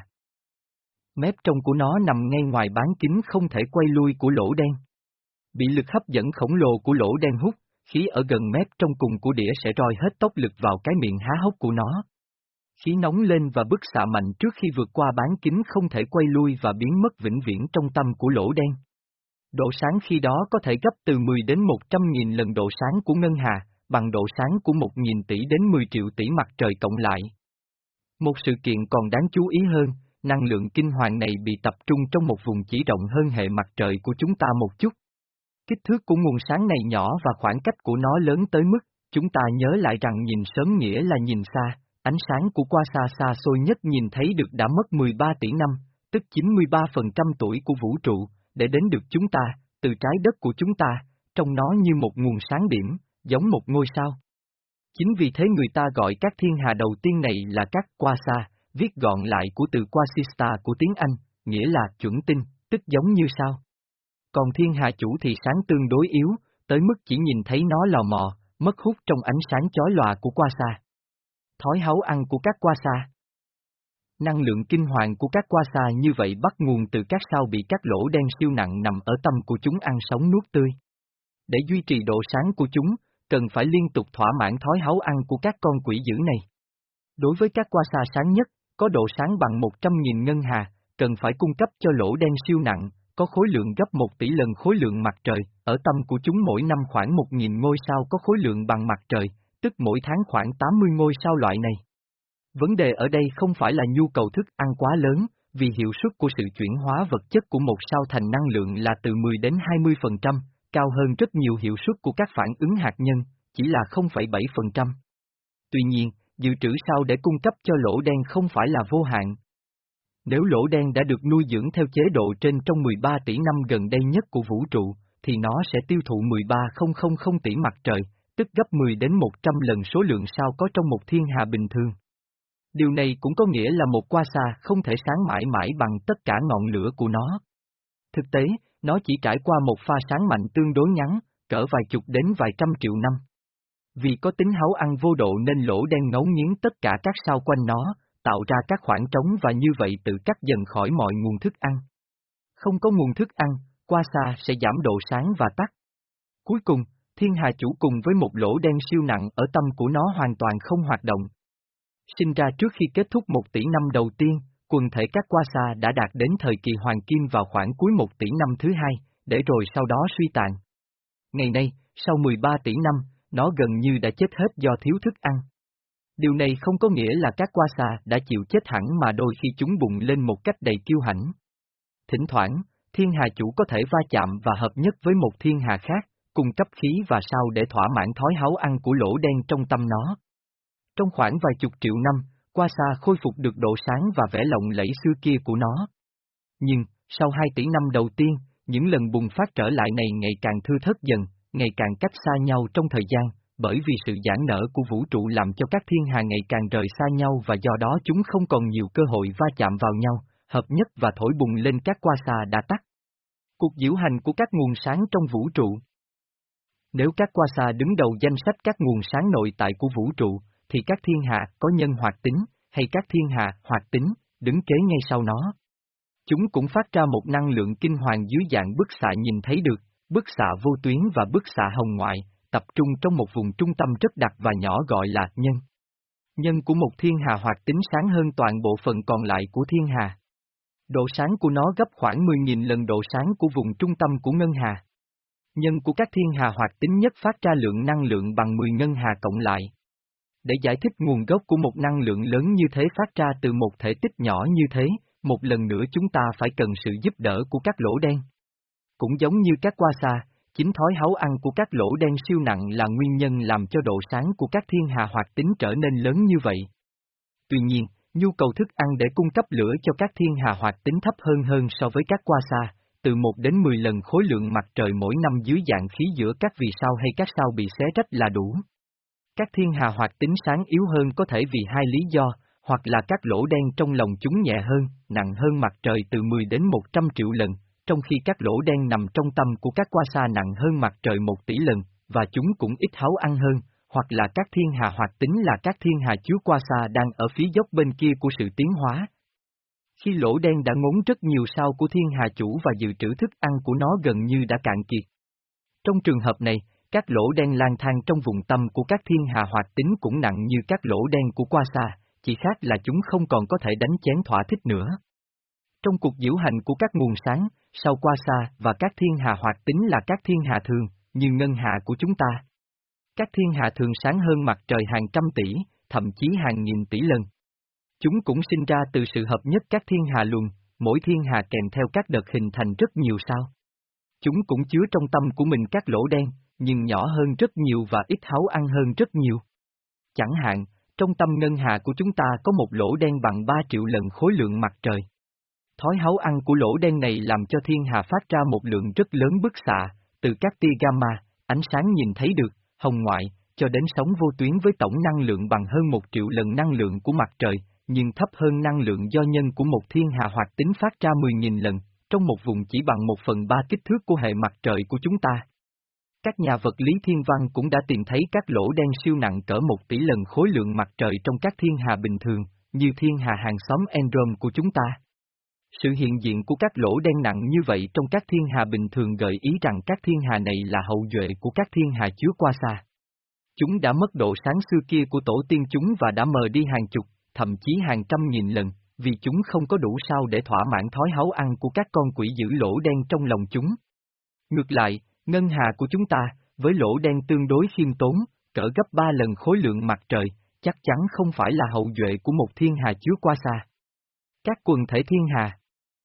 Mép trong của nó nằm ngay ngoài bán kính không thể quay lui của lỗ đen. Bị lực hấp dẫn khổng lồ của lỗ đen hút, khí ở gần mép trong cùng của đĩa sẽ roi hết tốc lực vào cái miệng há hốc của nó. Khí nóng lên và bức xạ mạnh trước khi vượt qua bán kính không thể quay lui và biến mất vĩnh viễn trong tâm của lỗ đen. Độ sáng khi đó có thể gấp từ mười đến một trăm nghìn lần độ sáng của ngân hà, bằng độ sáng của một nghìn tỷ đến mười triệu tỷ mặt trời cộng lại. Một sự kiện còn đáng chú ý hơn, năng lượng kinh hoàng này bị tập trung trong một vùng chỉ rộng hơn hệ mặt trời của chúng ta một chút. Kích thước của nguồn sáng này nhỏ và khoảng cách của nó lớn tới mức, chúng ta nhớ lại rằng nhìn sớm nghĩa là nhìn xa, ánh sáng của quasar xa xôi nhất nhìn thấy được đã mất mười ba tỷ năm, tức chín mươi ba phần trăm tuổi của vũ trụ, để đến được chúng ta, từ trái đất của chúng ta, trong nó như một nguồn sáng điểm, giống một ngôi sao. Chính vì thế người ta gọi các thiên hà đầu tiên này là các quasar, viết gọn lại của từ quasistar của tiếng Anh, nghĩa là chuẩn tinh, tức giống như sao. Còn thiên hà chủ thì sáng tương đối yếu, tới mức chỉ nhìn thấy nó lò mò, mất hút trong ánh sáng chói lòa của quasar. Thói háu ăn của các quasar. Năng lượng kinh hoàng của các quasar như vậy bắt nguồn từ các sao bị các lỗ đen siêu nặng nằm ở tâm của chúng ăn sống nuốt tươi. Để duy trì độ sáng của chúng, cần phải liên tục thỏa mãn thói háu ăn của các con quỷ dữ này. Đối với các quasar sáng nhất, có độ sáng bằng một trăm nghìn ngân hà, cần phải cung cấp cho lỗ đen siêu nặng, có khối lượng gấp một tỷ lần khối lượng mặt trời, ở tâm của chúng mỗi năm khoảng một nghìn ngôi sao có khối lượng bằng mặt trời, tức mỗi tháng khoảng tám mươi ngôi sao loại này. Vấn đề ở đây không phải là nhu cầu thức ăn quá lớn, vì hiệu suất của sự chuyển hóa vật chất của một sao thành năng lượng là từ mười đến hai mươi phần trăm, cao hơn rất nhiều hiệu suất của các phản ứng hạt nhân, chỉ là không phẩy bảy phần trăm. Tuy nhiên, dự trữ sao để cung cấp cho lỗ đen không phải là vô hạn. Nếu lỗ đen đã được nuôi dưỡng theo chế độ trên trong mười ba tỷ năm gần đây nhất của vũ trụ, thì nó sẽ tiêu thụ mười ba nghìn tỷ mặt trời, tức gấp mười đến một trăm lần số lượng sao có trong một thiên hà bình thường. Điều này cũng có nghĩa là một quasar không thể sáng mãi mãi bằng tất cả ngọn lửa của nó. Thực tế, nó chỉ trải qua một pha sáng mạnh tương đối ngắn, cỡ vài chục đến vài trăm triệu năm. Vì có tính háu ăn vô độ nên lỗ đen ngấu nghiến tất cả các sao quanh nó, tạo ra các khoảng trống và như vậy tự cắt dần khỏi mọi nguồn thức ăn. Không có nguồn thức ăn, quasar sẽ giảm độ sáng và tắt. Cuối cùng, thiên hà chủ cùng với một lỗ đen siêu nặng ở tâm của nó hoàn toàn không hoạt động. Sinh ra trước khi kết thúc một tỷ năm đầu tiên, quần thể các quasar đã đạt đến thời kỳ hoàng kim vào khoảng cuối một tỷ năm thứ hai, để rồi sau đó suy tàn. Ngày nay, sau mười ba tỷ năm, nó gần như đã chết hết do thiếu thức ăn. Điều này không có nghĩa là các quasar đã chịu chết hẳn mà đôi khi chúng bùng lên một cách đầy kiêu hãnh. Thỉnh thoảng, thiên hà chủ có thể va chạm và hợp nhất với một thiên hà khác, cung cấp khí và sao để thỏa mãn thói háu ăn của lỗ đen trong tâm nó. Trong khoảng vài chục triệu năm, quasar khôi phục được độ sáng và vẻ lộng lẫy xưa kia của nó. Nhưng, sau hai tỷ năm đầu tiên, những lần bùng phát trở lại này ngày càng thưa thớt dần, ngày càng cách xa nhau trong thời gian, bởi vì sự giãn nở của vũ trụ làm cho các thiên hà ngày càng rời xa nhau và do đó chúng không còn nhiều cơ hội va chạm vào nhau, hợp nhất và thổi bùng lên các quasar đã tắt. Cuộc diễu hành của các nguồn sáng trong vũ trụ. Nếu các quasar đứng đầu danh sách các nguồn sáng nội tại của vũ trụ, thì các thiên hà có nhân hoạt tính, hay các thiên hà hoạt tính, đứng kế ngay sau nó. Chúng cũng phát ra một năng lượng kinh hoàng dưới dạng bức xạ nhìn thấy được, bức xạ vô tuyến và bức xạ hồng ngoại, tập trung trong một vùng trung tâm rất đặc và nhỏ gọi là nhân. Nhân của một thiên hà hoạt tính sáng hơn toàn bộ phần còn lại của thiên hà. Độ sáng của nó gấp khoảng mười nghìn lần độ sáng của vùng trung tâm của ngân hà. Nhân của các thiên hà hoạt tính nhất phát ra lượng năng lượng bằng mười ngân hà cộng lại. Để giải thích nguồn gốc của một năng lượng lớn như thế phát ra từ một thể tích nhỏ như thế, một lần nữa chúng ta phải cần sự giúp đỡ của các lỗ đen. Cũng giống như các quasar, chính thói háu ăn của các lỗ đen siêu nặng là nguyên nhân làm cho độ sáng của các thiên hà hoạt tính trở nên lớn như vậy. Tuy nhiên, nhu cầu thức ăn để cung cấp lửa cho các thiên hà hoạt tính thấp hơn hơn so với các quasar, từ một đến mười lần khối lượng mặt trời mỗi năm dưới dạng khí giữa các vì sao hay các sao bị xé rách là đủ. Các thiên hà hoạt tính sáng yếu hơn có thể vì hai lý do, hoặc là các lỗ đen trong lòng chúng nhẹ hơn, nặng hơn mặt trời từ mười đến một trăm triệu lần, trong khi các lỗ đen nằm trong tâm của các quasar nặng hơn mặt trời một tỷ lần, và chúng cũng ít háu ăn hơn, hoặc là các thiên hà hoạt tính là các thiên hà chứa quasar đang ở phía dốc bên kia của sự tiến hóa. Khi lỗ đen đã ngốn rất nhiều sao của thiên hà chủ và dự trữ thức ăn của nó gần như đã cạn kiệt. Trong trường hợp này, các lỗ đen lang thang trong vùng tâm của các thiên hà hoạt tính cũng nặng như các lỗ đen của quasar, chỉ khác là chúng không còn có thể đánh chén thỏa thích nữa. Trong cuộc diễu hành của các nguồn sáng, sao qua xa và các thiên hà hoạt tính là các thiên hà thường, như ngân hà của chúng ta. Các thiên hà thường sáng hơn mặt trời hàng trăm tỷ, thậm chí hàng nghìn tỷ lần. Chúng cũng sinh ra từ sự hợp nhất các thiên hà luồng, mỗi thiên hà kèm theo các đợt hình thành rất nhiều sao. Chúng cũng chứa trong tâm của mình các lỗ đen, nhưng nhỏ hơn rất nhiều và ít háu ăn hơn rất nhiều. Chẳng hạn, trong tâm ngân hà của chúng ta có một lỗ đen bằng ba triệu lần khối lượng mặt trời. Thói háu ăn của lỗ đen này làm cho thiên hà phát ra một lượng rất lớn bức xạ, từ các tia gamma, ánh sáng nhìn thấy được, hồng ngoại, cho đến sóng vô tuyến với tổng năng lượng bằng hơn một triệu lần năng lượng của mặt trời, nhưng thấp hơn năng lượng do nhân của một thiên hà hoạt tính phát ra mười nghìn lần, trong một vùng chỉ bằng một phần ba kích thước của hệ mặt trời của chúng ta. Các nhà vật lý thiên văn cũng đã tìm thấy các lỗ đen siêu nặng cỡ một tỷ lần khối lượng mặt trời trong các thiên hà bình thường, như thiên hà hàng xóm Androm của chúng ta. Sự hiện diện của các lỗ đen nặng như vậy trong các thiên hà bình thường gợi ý rằng các thiên hà này là hậu duệ của các thiên hà chứa qua xa. Chúng đã mất độ sáng xưa kia của tổ tiên chúng và đã mờ đi hàng chục, thậm chí hàng trăm nghìn lần, vì chúng không có đủ sao để thỏa mãn thói háu ăn của các con quỷ giữ lỗ đen trong lòng chúng. Ngược lại, ngân hà của chúng ta, với lỗ đen tương đối khiêm tốn, cỡ gấp ba lần khối lượng mặt trời, chắc chắn không phải là hậu duệ của một thiên hà chứa qua xa. Các quần thể thiên hà.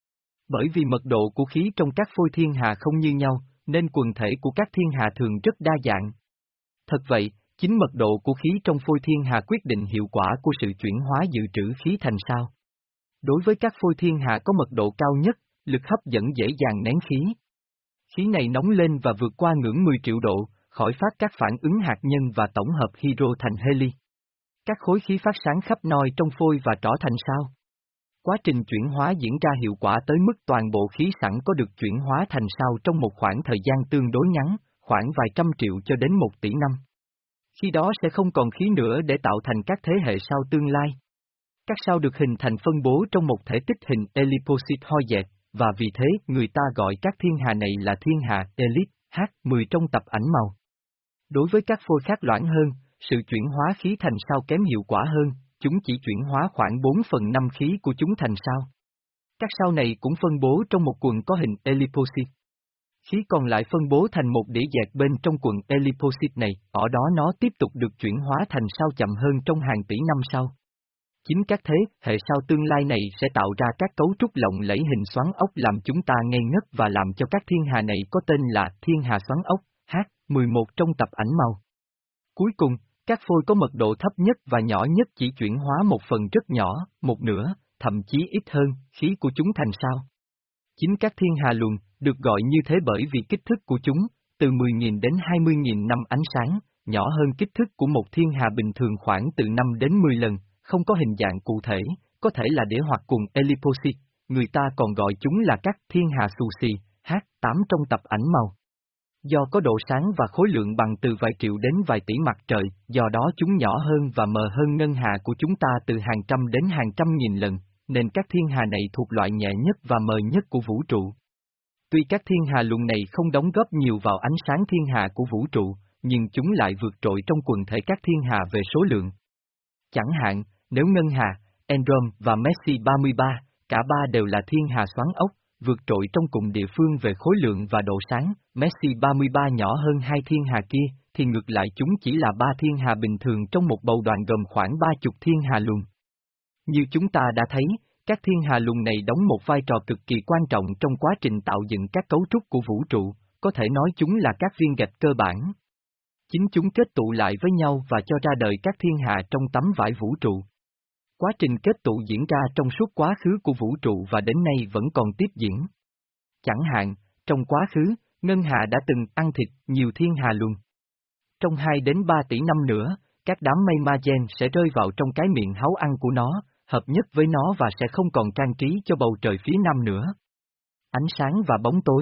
Bởi vì mật độ của khí trong các phôi thiên hà không như nhau, nên quần thể của các thiên hà thường rất đa dạng. Thật vậy, chính mật độ của khí trong phôi thiên hà quyết định hiệu quả của sự chuyển hóa dự trữ khí thành sao. Đối với các phôi thiên hà có mật độ cao nhất, lực hấp dẫn dễ dàng nén khí. Khí này nóng lên và vượt qua ngưỡng mười triệu độ, khỏi phát các phản ứng hạt nhân và tổng hợp hydro thành heli. Các khối khí phát sáng khắp nơi trong phôi và trở thành sao. Quá trình chuyển hóa diễn ra hiệu quả tới mức toàn bộ khí sẵn có được chuyển hóa thành sao trong một khoảng thời gian tương đối ngắn, khoảng vài trăm triệu cho đến một tỷ năm. Khi đó sẽ không còn khí nữa để tạo thành các thế hệ sao tương lai. Các sao được hình thành phân bố trong một thể tích hình ellipsoid hoi dẹt, và vì thế người ta gọi các thiên hà này là thiên hà Elip, H mười trong tập ảnh màu. Đối với các phôi khác loãng hơn, sự chuyển hóa khí thành sao kém hiệu quả hơn, chúng chỉ chuyển hóa khoảng bốn phần năm khí của chúng thành sao. Các sao này cũng phân bố trong một quần có hình ellipsoid. Khí còn lại phân bố thành một đĩa dẹt bên trong quần ellipsoid này, ở đó nó tiếp tục được chuyển hóa thành sao chậm hơn trong hàng tỷ năm sau. Chính các thế hệ sao tương lai này sẽ tạo ra các cấu trúc lộng lẫy hình xoắn ốc làm chúng ta ngây ngất và làm cho các thiên hà này có tên là thiên hà xoắn ốc, H mười một trong tập ảnh màu. Cuối cùng, các phôi có mật độ thấp nhất và nhỏ nhất chỉ chuyển hóa một phần rất nhỏ, một nửa, thậm chí ít hơn, khí của chúng thành sao. Chính các thiên hà luồng, được gọi như thế bởi vì kích thước của chúng, từ mười nghìn đến hai mươi nghìn năm ánh sáng, nhỏ hơn kích thước của một thiên hà bình thường khoảng từ năm đến mười lần, không có hình dạng cụ thể, có thể là đĩa hoặc cùng ellipsoid, người ta còn gọi chúng là các thiên hà xù xì, H tám trong tập ảnh màu. Do có độ sáng và khối lượng bằng từ vài triệu đến vài tỷ mặt trời, do đó chúng nhỏ hơn và mờ hơn ngân hà của chúng ta từ hàng trăm đến hàng trăm nghìn lần, nên các thiên hà này thuộc loại nhẹ nhất và mờ nhất của vũ trụ. Tuy các thiên hà luồng này không đóng góp nhiều vào ánh sáng thiên hà của vũ trụ, nhưng chúng lại vượt trội trong quần thể các thiên hà về số lượng. Chẳng hạn, nếu ngân hà, Androm và Messi ba mươi ba, cả ba đều là thiên hà xoắn ốc, vượt trội trong cùng địa phương về khối lượng và độ sáng, Messi ba mươi ba nhỏ hơn hai thiên hà kia, thì ngược lại chúng chỉ là ba thiên hà bình thường trong một bầu đoàn gồm khoảng ba chục thiên hà luồng. Như chúng ta đã thấy, các thiên hà luồng này đóng một vai trò cực kỳ quan trọng trong quá trình tạo dựng các cấu trúc của vũ trụ, có thể nói chúng là các viên gạch cơ bản. Chính chúng kết tụ lại với nhau và cho ra đời các thiên hà trong tấm vải vũ trụ. Quá trình kết tụ diễn ra trong suốt quá khứ của vũ trụ và đến nay vẫn còn tiếp diễn. Chẳng hạn, trong quá khứ, ngân hà đã từng ăn thịt nhiều thiên hà luồng. Trong hai đến ba tỷ năm nữa, các đám mây ma gen sẽ rơi vào trong cái miệng háu ăn của nó, hợp nhất với nó và sẽ không còn trang trí cho bầu trời phía nam nữa. Ánh sáng và bóng tối.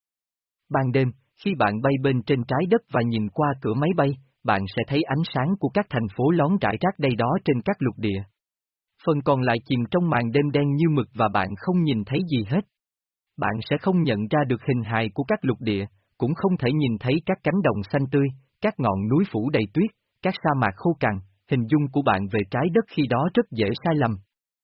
Ban đêm, khi bạn bay bên trên trái đất và nhìn qua cửa máy bay, bạn sẽ thấy ánh sáng của các thành phố lón rải rác đây đó trên các lục địa. Phần còn lại chìm trong màn đêm đen như mực và bạn không nhìn thấy gì hết. Bạn sẽ không nhận ra được hình hài của các lục địa, cũng không thể nhìn thấy các cánh đồng xanh tươi, các ngọn núi phủ đầy tuyết, các sa mạc khô cằn, hình dung của bạn về trái đất khi đó rất dễ sai lầm.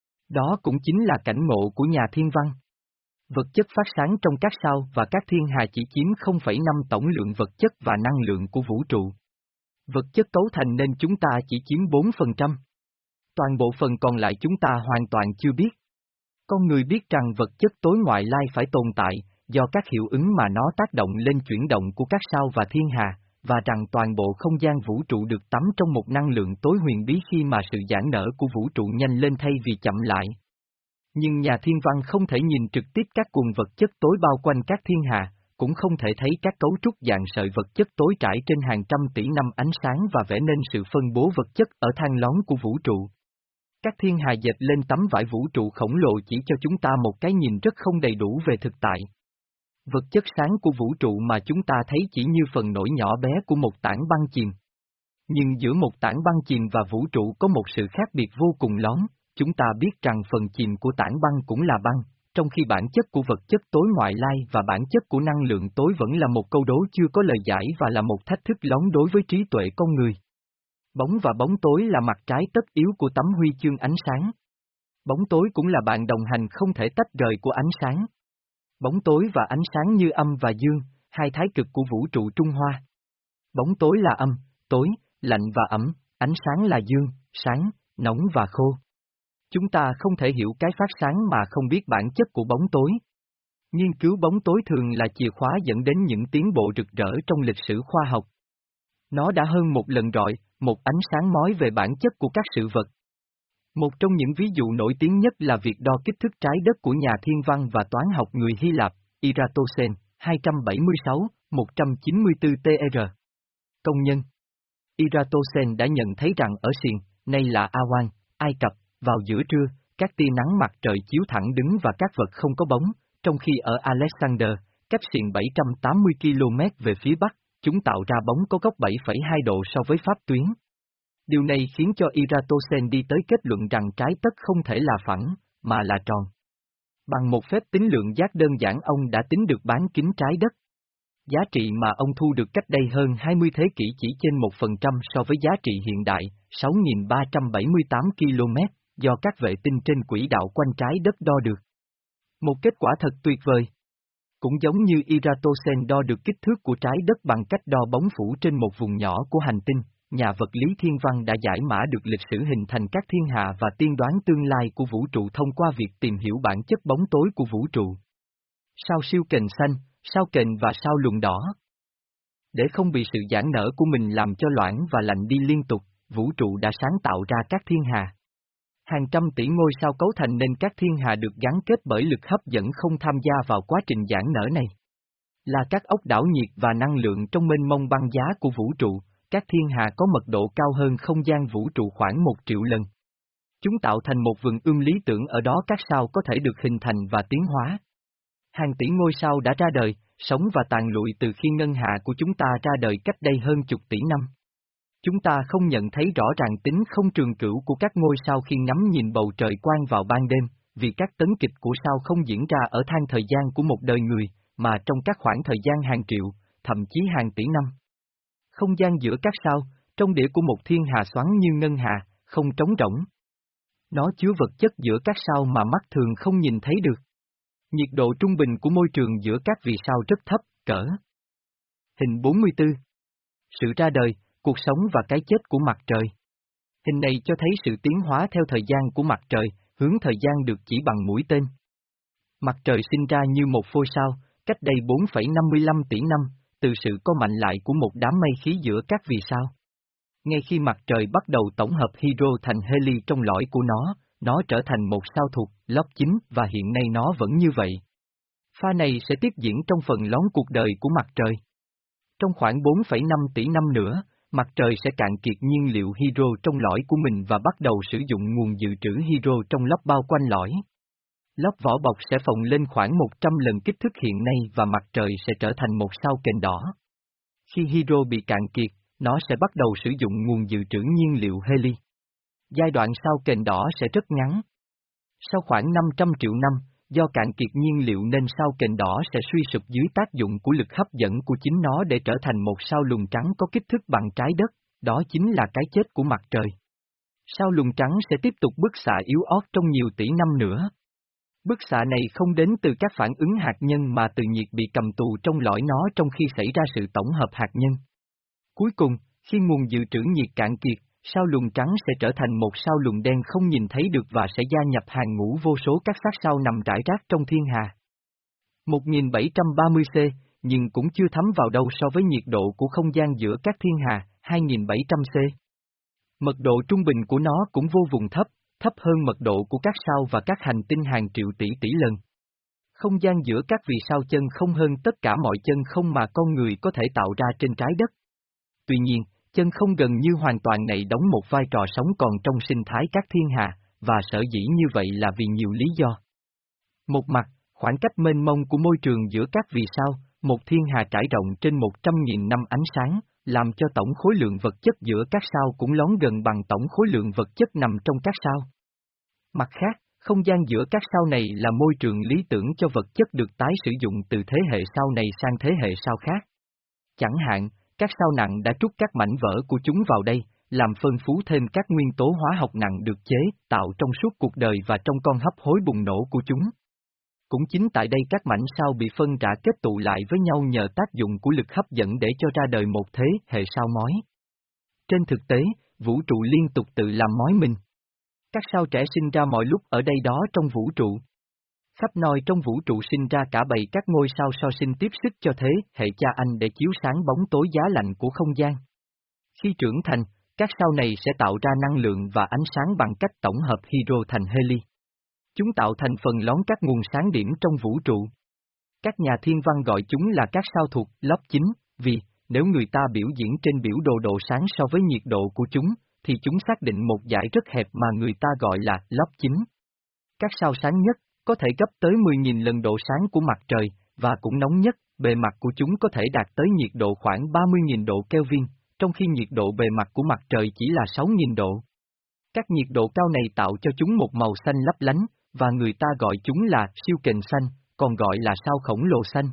Đó cũng chính là cảnh ngộ của nhà thiên văn. Vật chất phát sáng trong các sao và các thiên hà chỉ chiếm không phẩy năm tổng lượng vật chất và năng lượng của vũ trụ. Vật chất cấu thành nên chúng ta chỉ chiếm bốn phần trăm. Toàn bộ phần còn lại chúng ta hoàn toàn chưa biết. Con người biết rằng vật chất tối ngoại lai phải tồn tại, do các hiệu ứng mà nó tác động lên chuyển động của các sao và thiên hà, và rằng toàn bộ không gian vũ trụ được tắm trong một năng lượng tối huyền bí khi mà sự giãn nở của vũ trụ nhanh lên thay vì chậm lại. Nhưng nhà thiên văn không thể nhìn trực tiếp các quần vật chất tối bao quanh các thiên hà, cũng không thể thấy các cấu trúc dạng sợi vật chất tối trải trên hàng trăm tỷ năm ánh sáng và vẽ nên sự phân bố vật chất ở thang lón của vũ trụ. Các thiên hà dệt lên tấm vải vũ trụ khổng lồ chỉ cho chúng ta một cái nhìn rất không đầy đủ về thực tại. Vật chất sáng của vũ trụ mà chúng ta thấy chỉ như phần nổi nhỏ bé của một tảng băng chìm. Nhưng giữa một tảng băng chìm và vũ trụ có một sự khác biệt vô cùng lớn, chúng ta biết rằng phần chìm của tảng băng cũng là băng, trong khi bản chất của vật chất tối ngoại lai và bản chất của năng lượng tối vẫn là một câu đố chưa có lời giải và là một thách thức lớn đối với trí tuệ con người. Bóng và bóng tối là mặt trái tất yếu của tấm huy chương ánh sáng. Bóng tối cũng là bạn đồng hành không thể tách rời của ánh sáng. Bóng tối và ánh sáng như âm và dương, hai thái cực của vũ trụ Trung Hoa. Bóng tối là âm, tối, lạnh và ẩm, ánh sáng là dương, sáng, nóng và khô. Chúng ta không thể hiểu cái phát sáng mà không biết bản chất của bóng tối. Nghiên cứu bóng tối thường là chìa khóa dẫn đến những tiến bộ rực rỡ trong lịch sử khoa học. Nó đã hơn một lần rọi, một ánh sáng mói về bản chất của các sự vật. Một trong những ví dụ nổi tiếng nhất là việc đo kích thước trái đất của nhà thiên văn và toán học người Hy Lạp, Eratosthenes, hai trăm bảy mươi sáu đến một trăm chín mươi tư T R. Công nhân Eratosthenes đã nhận thấy rằng ở xiềng, nay là Awan, Ai Cập, vào giữa trưa, các tia nắng mặt trời chiếu thẳng đứng và các vật không có bóng, trong khi ở Alexander, cách xiềng bảy trăm tám mươi ki lô mét về phía bắc, chúng tạo ra bóng có góc bảy phẩy hai độ so với pháp tuyến. Điều này khiến cho Eratosthenes đi tới kết luận rằng trái đất không thể là phẳng, mà là tròn. Bằng một phép tính lượng giác đơn giản ông đã tính được bán kính trái đất. Giá trị mà ông thu được cách đây hơn hai mươi thế kỷ chỉ trên một phần trăm so với giá trị hiện đại, sáu nghìn ba trăm bảy mươi tám ki lô mét, do các vệ tinh trên quỹ đạo quanh trái đất đo được. Một kết quả thật tuyệt vời. Cũng giống như Eratosthenes đo được kích thước của trái đất bằng cách đo bóng phủ trên một vùng nhỏ của hành tinh, nhà vật lý thiên văn đã giải mã được lịch sử hình thành các thiên hà và tiên đoán tương lai của vũ trụ thông qua việc tìm hiểu bản chất bóng tối của vũ trụ. Sao siêu kềnh xanh, sao kềnh và sao lùn đỏ. Để không bị sự giãn nở của mình làm cho loãng và lạnh đi liên tục, vũ trụ đã sáng tạo ra các thiên hà. Hàng trăm tỷ ngôi sao cấu thành nên các thiên hà được gắn kết bởi lực hấp dẫn không tham gia vào quá trình giãn nở này. Là các ốc đảo nhiệt và năng lượng trong mênh mông băng giá của vũ trụ, các thiên hà có mật độ cao hơn không gian vũ trụ khoảng một triệu lần. Chúng tạo thành một vườn ươm lý tưởng ở đó các sao có thể được hình thành và tiến hóa. Hàng tỷ ngôi sao đã ra đời, sống và tàn lụi từ khi ngân hà của chúng ta ra đời cách đây hơn chục tỷ năm. Chúng ta không nhận thấy rõ ràng tính không trường cửu của các ngôi sao khi ngắm nhìn bầu trời quang vào ban đêm, vì các tấn kịch của sao không diễn ra ở thang thời gian của một đời người, mà trong các khoảng thời gian hàng triệu, thậm chí hàng tỷ năm. Không gian giữa các sao, trong đĩa của một thiên hà xoắn như ngân hà, không trống rỗng. Nó chứa vật chất giữa các sao mà mắt thường không nhìn thấy được. Nhiệt độ trung bình của môi trường giữa các vì sao rất thấp, cỡ. Hình bốn mươi tư. Sự ra đời, cuộc sống và cái chết của mặt trời. Hình này cho thấy sự tiến hóa theo thời gian của mặt trời, hướng thời gian được chỉ bằng mũi tên. Mặt trời sinh ra như một phôi sao, cách đây bốn phẩy năm mươi lăm tỷ năm, từ sự có mạnh lại của một đám mây khí giữa các vì sao. Ngay khi mặt trời bắt đầu tổng hợp hydro thành heli trong lõi của nó, nó trở thành một sao thuộc lót chín và hiện nay nó vẫn như vậy. Pha này sẽ tiếp diễn trong phần lón cuộc đời của mặt trời. Trong khoảng bốn phẩy năm tỷ năm nữa, mặt trời sẽ cạn kiệt nhiên liệu hydro trong lõi của mình và bắt đầu sử dụng nguồn dự trữ hydro trong lớp bao quanh lõi. Lớp vỏ bọc sẽ phồng lên khoảng một trăm lần kích thước hiện nay và mặt trời sẽ trở thành một sao kềnh đỏ. Khi hydro bị cạn kiệt, nó sẽ bắt đầu sử dụng nguồn dự trữ nhiên liệu heli. Giai đoạn sao kềnh đỏ sẽ rất ngắn. Sau khoảng năm trăm triệu năm, do cạn kiệt nhiên liệu nên sao kềnh đỏ sẽ suy sụp dưới tác dụng của lực hấp dẫn của chính nó để trở thành một sao lùn trắng có kích thước bằng trái đất, đó chính là cái chết của mặt trời. Sao lùn trắng sẽ tiếp tục bức xạ yếu ớt trong nhiều tỷ năm nữa. Bức xạ này không đến từ các phản ứng hạt nhân mà từ nhiệt bị cầm tù trong lõi nó trong khi xảy ra sự tổng hợp hạt nhân. Cuối cùng, khi nguồn dự trữ nhiệt cạn kiệt, sao lùn trắng sẽ trở thành một sao lùn đen không nhìn thấy được và sẽ gia nhập hàng ngũ vô số các xác sao nằm rải rác trong thiên hà. một nghìn bảy trăm ba mươi C, nhưng cũng chưa thấm vào đâu so với nhiệt độ của không gian giữa các thiên hà, hai nghìn bảy trăm C. Mật độ trung bình của nó cũng vô cùng thấp, thấp hơn mật độ của các sao và các hành tinh hàng triệu tỷ tỷ lần. Không gian giữa các vì sao chân không hơn tất cả mọi chân không mà con người có thể tạo ra trên trái đất. Tuy nhiên, chân không gần như hoàn toàn này đóng một vai trò sống còn trong sinh thái các thiên hà, và sở dĩ như vậy là vì nhiều lý do. Một mặt, khoảng cách mênh mông của môi trường giữa các vì sao, một thiên hà trải rộng trên một trăm nghìn năm ánh sáng, làm cho tổng khối lượng vật chất giữa các sao cũng lón gần bằng tổng khối lượng vật chất nằm trong các sao. Mặt khác, không gian giữa các sao này là môi trường lý tưởng cho vật chất được tái sử dụng từ thế hệ sau này sang thế hệ sau khác. Chẳng hạn, các sao nặng đã trút các mảnh vỡ của chúng vào đây, làm phân phú thêm các nguyên tố hóa học nặng được chế, tạo trong suốt cuộc đời và trong con hấp hối bùng nổ của chúng. Cũng chính tại đây các mảnh sao bị phân rã kết tụ lại với nhau nhờ tác dụng của lực hấp dẫn để cho ra đời một thế hệ sao mối. Trên thực tế, vũ trụ liên tục tự làm mối mình. Các sao trẻ sinh ra mọi lúc ở đây đó trong vũ trụ. Khắp nơi trong vũ trụ sinh ra cả bầy các ngôi sao so sinh tiếp sức cho thế hệ cha anh để chiếu sáng bóng tối giá lạnh của không gian. Khi trưởng thành, các sao này sẽ tạo ra năng lượng và ánh sáng bằng cách tổng hợp hydro thành heli. Chúng tạo thành phần lón các nguồn sáng điểm trong vũ trụ. Các nhà thiên văn gọi chúng là các sao thuộc lớp chín, vì, nếu người ta biểu diễn trên biểu đồ độ sáng so với nhiệt độ của chúng, thì chúng xác định một dải rất hẹp mà người ta gọi là lớp chín. Các sao sáng nhất, có thể gấp tới mười nghìn lần độ sáng của mặt trời, và cũng nóng nhất, bề mặt của chúng có thể đạt tới nhiệt độ khoảng ba mươi nghìn độ Kelvin, trong khi nhiệt độ bề mặt của mặt trời chỉ là sáu nghìn độ. Các nhiệt độ cao này tạo cho chúng một màu xanh lấp lánh, và người ta gọi chúng là siêu kình xanh, còn gọi là sao khổng lồ xanh.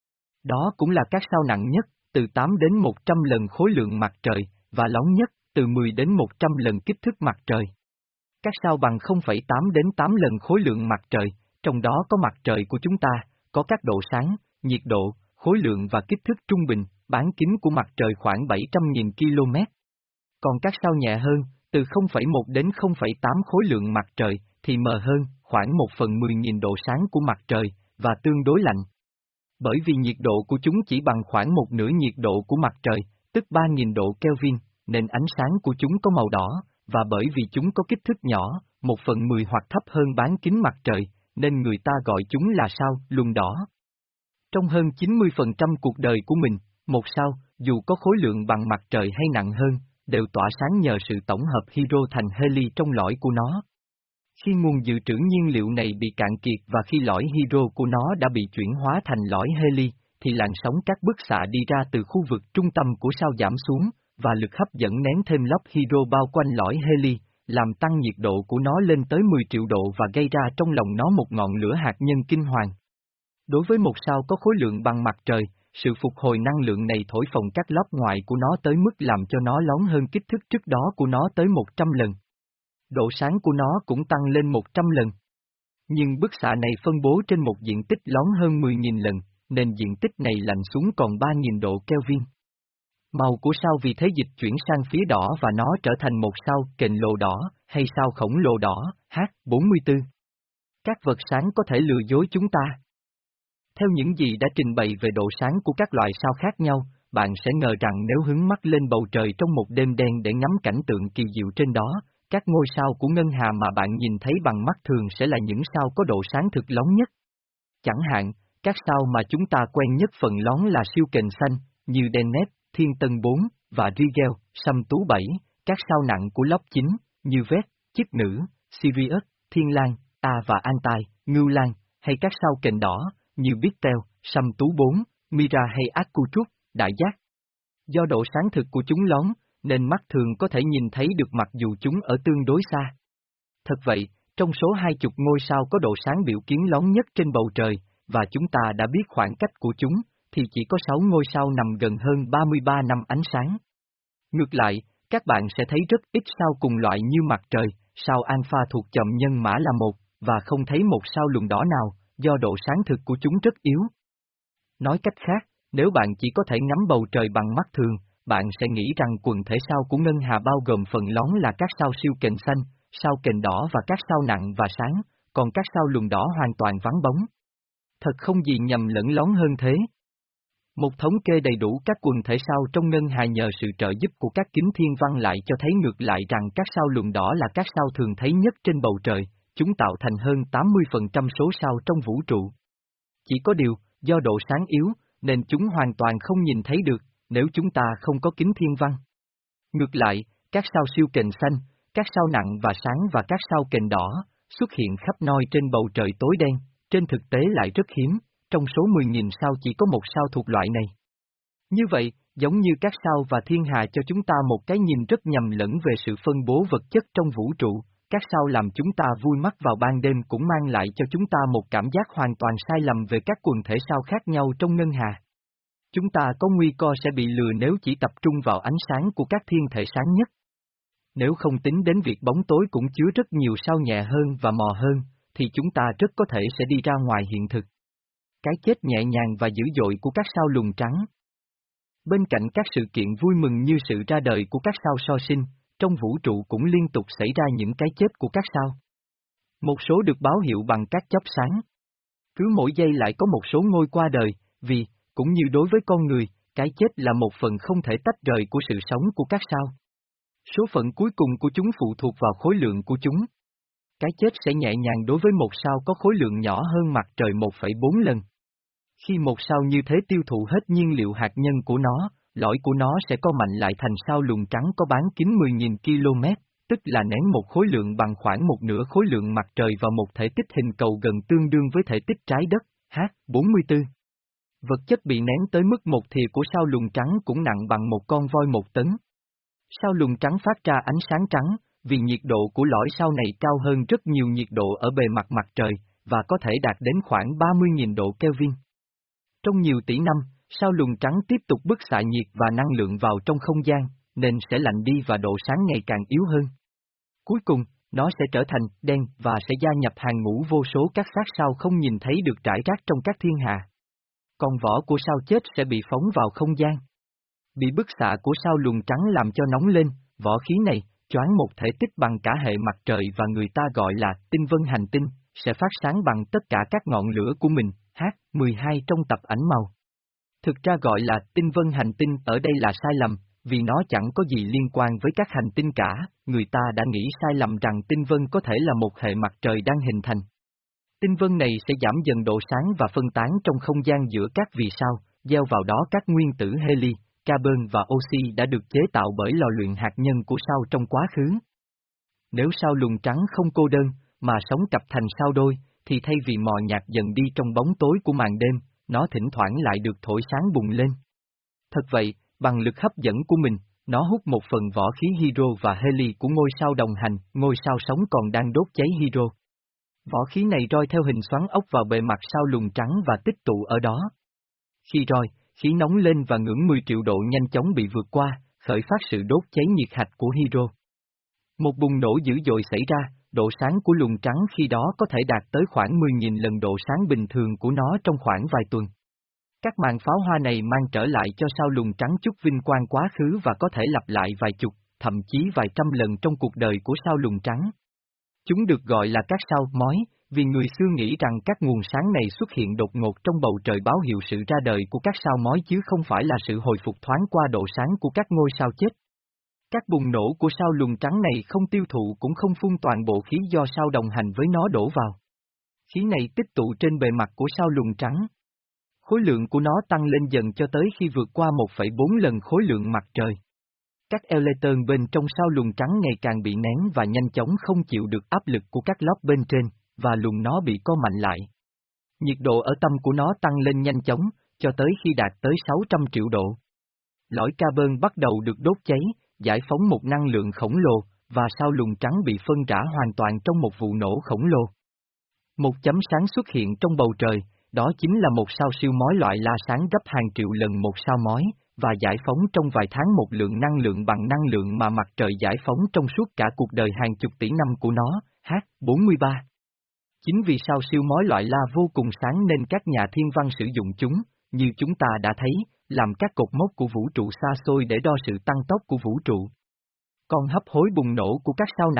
Đó cũng là các sao nặng nhất, từ tám đến một trăm lần khối lượng mặt trời, và lóng nhất, từ mười đến một trăm lần kích thước mặt trời. Các sao bằng không phẩy tám đến tám lần khối lượng mặt trời, trong đó có mặt trời của chúng ta, có các độ sáng, nhiệt độ, khối lượng và kích thước trung bình, bán kính của mặt trời khoảng bảy trăm nghìn ki lô mét. Còn các sao nhẹ hơn, từ không phẩy một đến không phẩy tám khối lượng mặt trời, thì mờ hơn, khoảng một phần mười nghìn độ sáng của mặt trời, và tương đối lạnh. Bởi vì nhiệt độ của chúng chỉ bằng khoảng một nửa nhiệt độ của mặt trời, tức ba nghìn độ Kelvin, nên ánh sáng của chúng có màu đỏ, và bởi vì chúng có kích thước nhỏ, một phần mười hoặc thấp hơn bán kính mặt trời, nên người ta gọi chúng là sao lùn đỏ. Trong hơn chín mươi phần trăm cuộc đời của mình, một sao, dù có khối lượng bằng mặt trời hay nặng hơn, đều tỏa sáng nhờ sự tổng hợp hydro thành heli trong lõi của nó. Khi nguồn dự trữ nhiên liệu này bị cạn kiệt và khi lõi hydro của nó đã bị chuyển hóa thành lõi heli, thì làn sóng các bức xạ đi ra từ khu vực trung tâm của sao giảm xuống, và lực hấp dẫn nén thêm lớp hydro bao quanh lõi heli, làm tăng nhiệt độ của nó lên tới mười triệu độ và gây ra trong lòng nó một ngọn lửa hạt nhân kinh hoàng. Đối với một sao có khối lượng bằng mặt trời, sự phục hồi năng lượng này thổi phồng các lớp ngoài của nó tới mức làm cho nó lón hơn kích thước trước đó của nó tới một trăm lần. Độ sáng của nó cũng tăng lên một trăm lần. Nhưng bức xạ này phân bố trên một diện tích lón hơn mười nghìn lần, nên diện tích này lạnh xuống còn ba nghìn độ Kelvin. Màu của sao vì thế dịch chuyển sang phía đỏ và nó trở thành một sao kềnh lồ đỏ, hay sao khổng lồ đỏ, H bốn mươi tư. Các vật sáng có thể lừa dối chúng ta. Theo những gì đã trình bày về độ sáng của các loại sao khác nhau, bạn sẽ ngờ rằng nếu hướng mắt lên bầu trời trong một đêm đen để ngắm cảnh tượng kỳ diệu trên đó, các ngôi sao của ngân hà mà bạn nhìn thấy bằng mắt thường sẽ là những sao có độ sáng thực lóng nhất. Chẳng hạn, các sao mà chúng ta quen nhất phần lón là siêu kềnh xanh, như Deneb, Thiên Tân bốn, và Rigel, Săm Tú bảy, các sao nặng của lớp chín, như Vét, Chức Nữ, Sirius, Thiên Lang, A và Antai, Ngưu Lang, hay các sao kềnh đỏ, như Beetle, Săm Tú bốn, Mira hay Akkutruk, Đại Giác. Do độ sáng thực của chúng lón, nên mắt thường có thể nhìn thấy được mặc dù chúng ở tương đối xa. Thật vậy, trong số hai chục ngôi sao có độ sáng biểu kiến lón nhất trên bầu trời, và chúng ta đã biết khoảng cách của chúng, thì chỉ có sáu ngôi sao nằm gần hơn ba mươi ba năm ánh sáng. Ngược lại, Các bạn sẽ thấy rất ít sao cùng loại như mặt trời, sao Alpha thuộc chòm nhân mã là một, và không thấy một sao lùn đỏ nào, do độ sáng thực của chúng rất yếu. Nói cách khác, nếu bạn chỉ có thể ngắm bầu trời bằng mắt thường, bạn sẽ nghĩ rằng quần thể sao của ngân hà bao gồm phần lón là các sao siêu kềnh xanh, sao kềnh đỏ và các sao nặng và sáng, còn các sao lùn đỏ hoàn toàn vắng bóng. Thật không gì nhầm lẫn lón hơn thế. Một thống kê đầy đủ các quần thể sao trong ngân hà nhờ sự trợ giúp của các kính thiên văn lại cho thấy ngược lại rằng các sao lùn đỏ là các sao thường thấy nhất trên bầu trời, chúng tạo thành hơn tám mươi phần trăm số sao trong vũ trụ. Chỉ có điều, do độ sáng yếu, nên chúng hoàn toàn không nhìn thấy được, nếu chúng ta không có kính thiên văn. Ngược lại, các sao siêu kềnh xanh, các sao nặng và sáng và các sao kềnh đỏ, xuất hiện khắp nơi trên bầu trời tối đen, trên thực tế lại rất hiếm, trong số mười nghìn sao chỉ có một sao thuộc loại này. Như vậy, giống như các sao và thiên hà cho chúng ta một cái nhìn rất nhầm lẫn về sự phân bố vật chất trong vũ trụ, các sao làm chúng ta vui mắt vào ban đêm cũng mang lại cho chúng ta một cảm giác hoàn toàn sai lầm về các quần thể sao khác nhau trong ngân hà. Chúng ta có nguy cơ sẽ bị lừa nếu chỉ tập trung vào ánh sáng của các thiên thể sáng nhất. Nếu không tính đến việc bóng tối cũng chứa rất nhiều sao nhẹ hơn và mò hơn, thì chúng ta rất có thể sẽ đi ra ngoài hiện thực. Cái chết nhẹ nhàng và dữ dội của các sao lùn trắng. Bên cạnh các sự kiện vui mừng như sự ra đời của các sao so sinh, trong vũ trụ cũng liên tục xảy ra những cái chết của các sao. Một số được báo hiệu bằng các chớp sáng. Cứ mỗi giây lại có một số ngôi qua đời, vì, cũng như đối với con người, cái chết là một phần không thể tách rời của sự sống của các sao. Số phận cuối cùng của chúng phụ thuộc vào khối lượng của chúng. Cái chết sẽ nhẹ nhàng đối với một sao có khối lượng nhỏ hơn mặt trời một phẩy bốn lần. Khi một sao như thế tiêu thụ hết nhiên liệu hạt nhân của nó, lõi của nó sẽ co mạnh lại thành sao lùn trắng có bán kính mười nghìn ki lô mét, tức là nén một khối lượng bằng khoảng một nửa khối lượng mặt trời vào một thể tích hình cầu gần tương đương với thể tích trái đất, H bốn mươi tư. Vật chất bị nén tới mức một thìa của sao lùn trắng cũng nặng bằng một con voi một tấn. Sao lùn trắng phát ra ánh sáng trắng, vì nhiệt độ của lõi sao này cao hơn rất nhiều nhiệt độ ở bề mặt mặt trời, và có thể đạt đến khoảng ba mươi nghìn độ Kelvin. Trong nhiều tỷ năm, sao lùn trắng tiếp tục bức xạ nhiệt và năng lượng vào trong không gian, nên sẽ lạnh đi và độ sáng ngày càng yếu hơn. Cuối cùng, nó sẽ trở thành đen và sẽ gia nhập hàng ngũ vô số các xác sao không nhìn thấy được rải rác trong các thiên hà. Còn vỏ của sao chết sẽ bị phóng vào không gian. Bị bức xạ của sao lùn trắng làm cho nóng lên, vỏ khí này, choáng một thể tích bằng cả hệ mặt trời và người ta gọi là tinh vân hành tinh, sẽ phát sáng bằng tất cả các ngọn lửa của mình, H mười hai trong tập ảnh màu. Thực ra gọi là tinh vân hành tinh ở đây là sai lầm, vì nó chẳng có gì liên quan với các hành tinh cả, người ta đã nghĩ sai lầm rằng tinh vân có thể là một hệ mặt trời đang hình thành. Tinh vân này sẽ giảm dần độ sáng và phân tán trong không gian giữa các vì sao, gieo vào đó các nguyên tử heli, carbon và oxy đã được chế tạo bởi lò luyện hạt nhân của sao trong quá khứ. Nếu sao lùn trắng không cô đơn, mà sống cặp thành sao đôi, thì thay vì mò nhạt dần đi trong bóng tối của màn đêm, nó thỉnh thoảng lại được thổi sáng bùng lên. Thật vậy, bằng lực hấp dẫn của mình, nó hút một phần vỏ khí hydro và heli của ngôi sao đồng hành, ngôi sao sống còn đang đốt cháy hydro. Vỏ khí này roi theo hình xoắn ốc vào bề mặt sao lùn trắng và tích tụ ở đó. Khi roi, khí nóng lên và ngưỡng mười triệu độ nhanh chóng bị vượt qua, khởi phát sự đốt cháy nhiệt hạch của hydro. Một bùng nổ dữ dội xảy ra, độ sáng của lùn trắng khi đó có thể đạt tới khoảng mười nghìn lần độ sáng bình thường của nó trong khoảng vài tuần. Các màn pháo hoa này mang trở lại cho sao lùn trắng chút vinh quang quá khứ và có thể lặp lại vài chục, thậm chí vài trăm lần trong cuộc đời của sao lùn trắng. Chúng được gọi là các sao mói, vì người xưa nghĩ rằng các nguồn sáng này xuất hiện đột ngột trong bầu trời báo hiệu sự ra đời của các sao mói chứ không phải là sự hồi phục thoáng qua độ sáng của các ngôi sao chết. Các bùng nổ của sao lùn trắng này không tiêu thụ cũng không phun toàn bộ khí do sao đồng hành với nó đổ vào. Khí này tích tụ trên bề mặt của sao lùn trắng. Khối lượng của nó tăng lên dần cho tới khi vượt qua một phẩy bốn lần khối lượng mặt trời. Các electron bên trong sao lùn trắng ngày càng bị nén và nhanh chóng không chịu được áp lực của các lớp bên trên, và luồng nó bị co mạnh lại. Nhiệt độ ở tâm của nó tăng lên nhanh chóng, cho tới khi đạt tới sáu trăm triệu độ. Lõi carbon bắt đầu được đốt cháy, giải phóng một năng lượng khổng lồ, và sao lùn trắng bị phân rã hoàn toàn trong một vụ nổ khổng lồ. Một chấm sáng xuất hiện trong bầu trời, đó chính là một sao siêu mói loại la sáng gấp hàng triệu lần một sao mói, và giải phóng trong vài tháng một lượng năng lượng bằng năng lượng mà mặt trời giải phóng trong suốt cả cuộc đời hàng chục tỷ năm của nó. H bốn mươi ba. Chính vì sao siêu mối loại La vô cùng sáng nên các nhà thiên văn sử dụng chúng, như chúng ta đã thấy, làm các cột mốc của vũ trụ xa xôi để đo sự tăng tốc của vũ trụ. Con hấp hối bùng nổ của các sao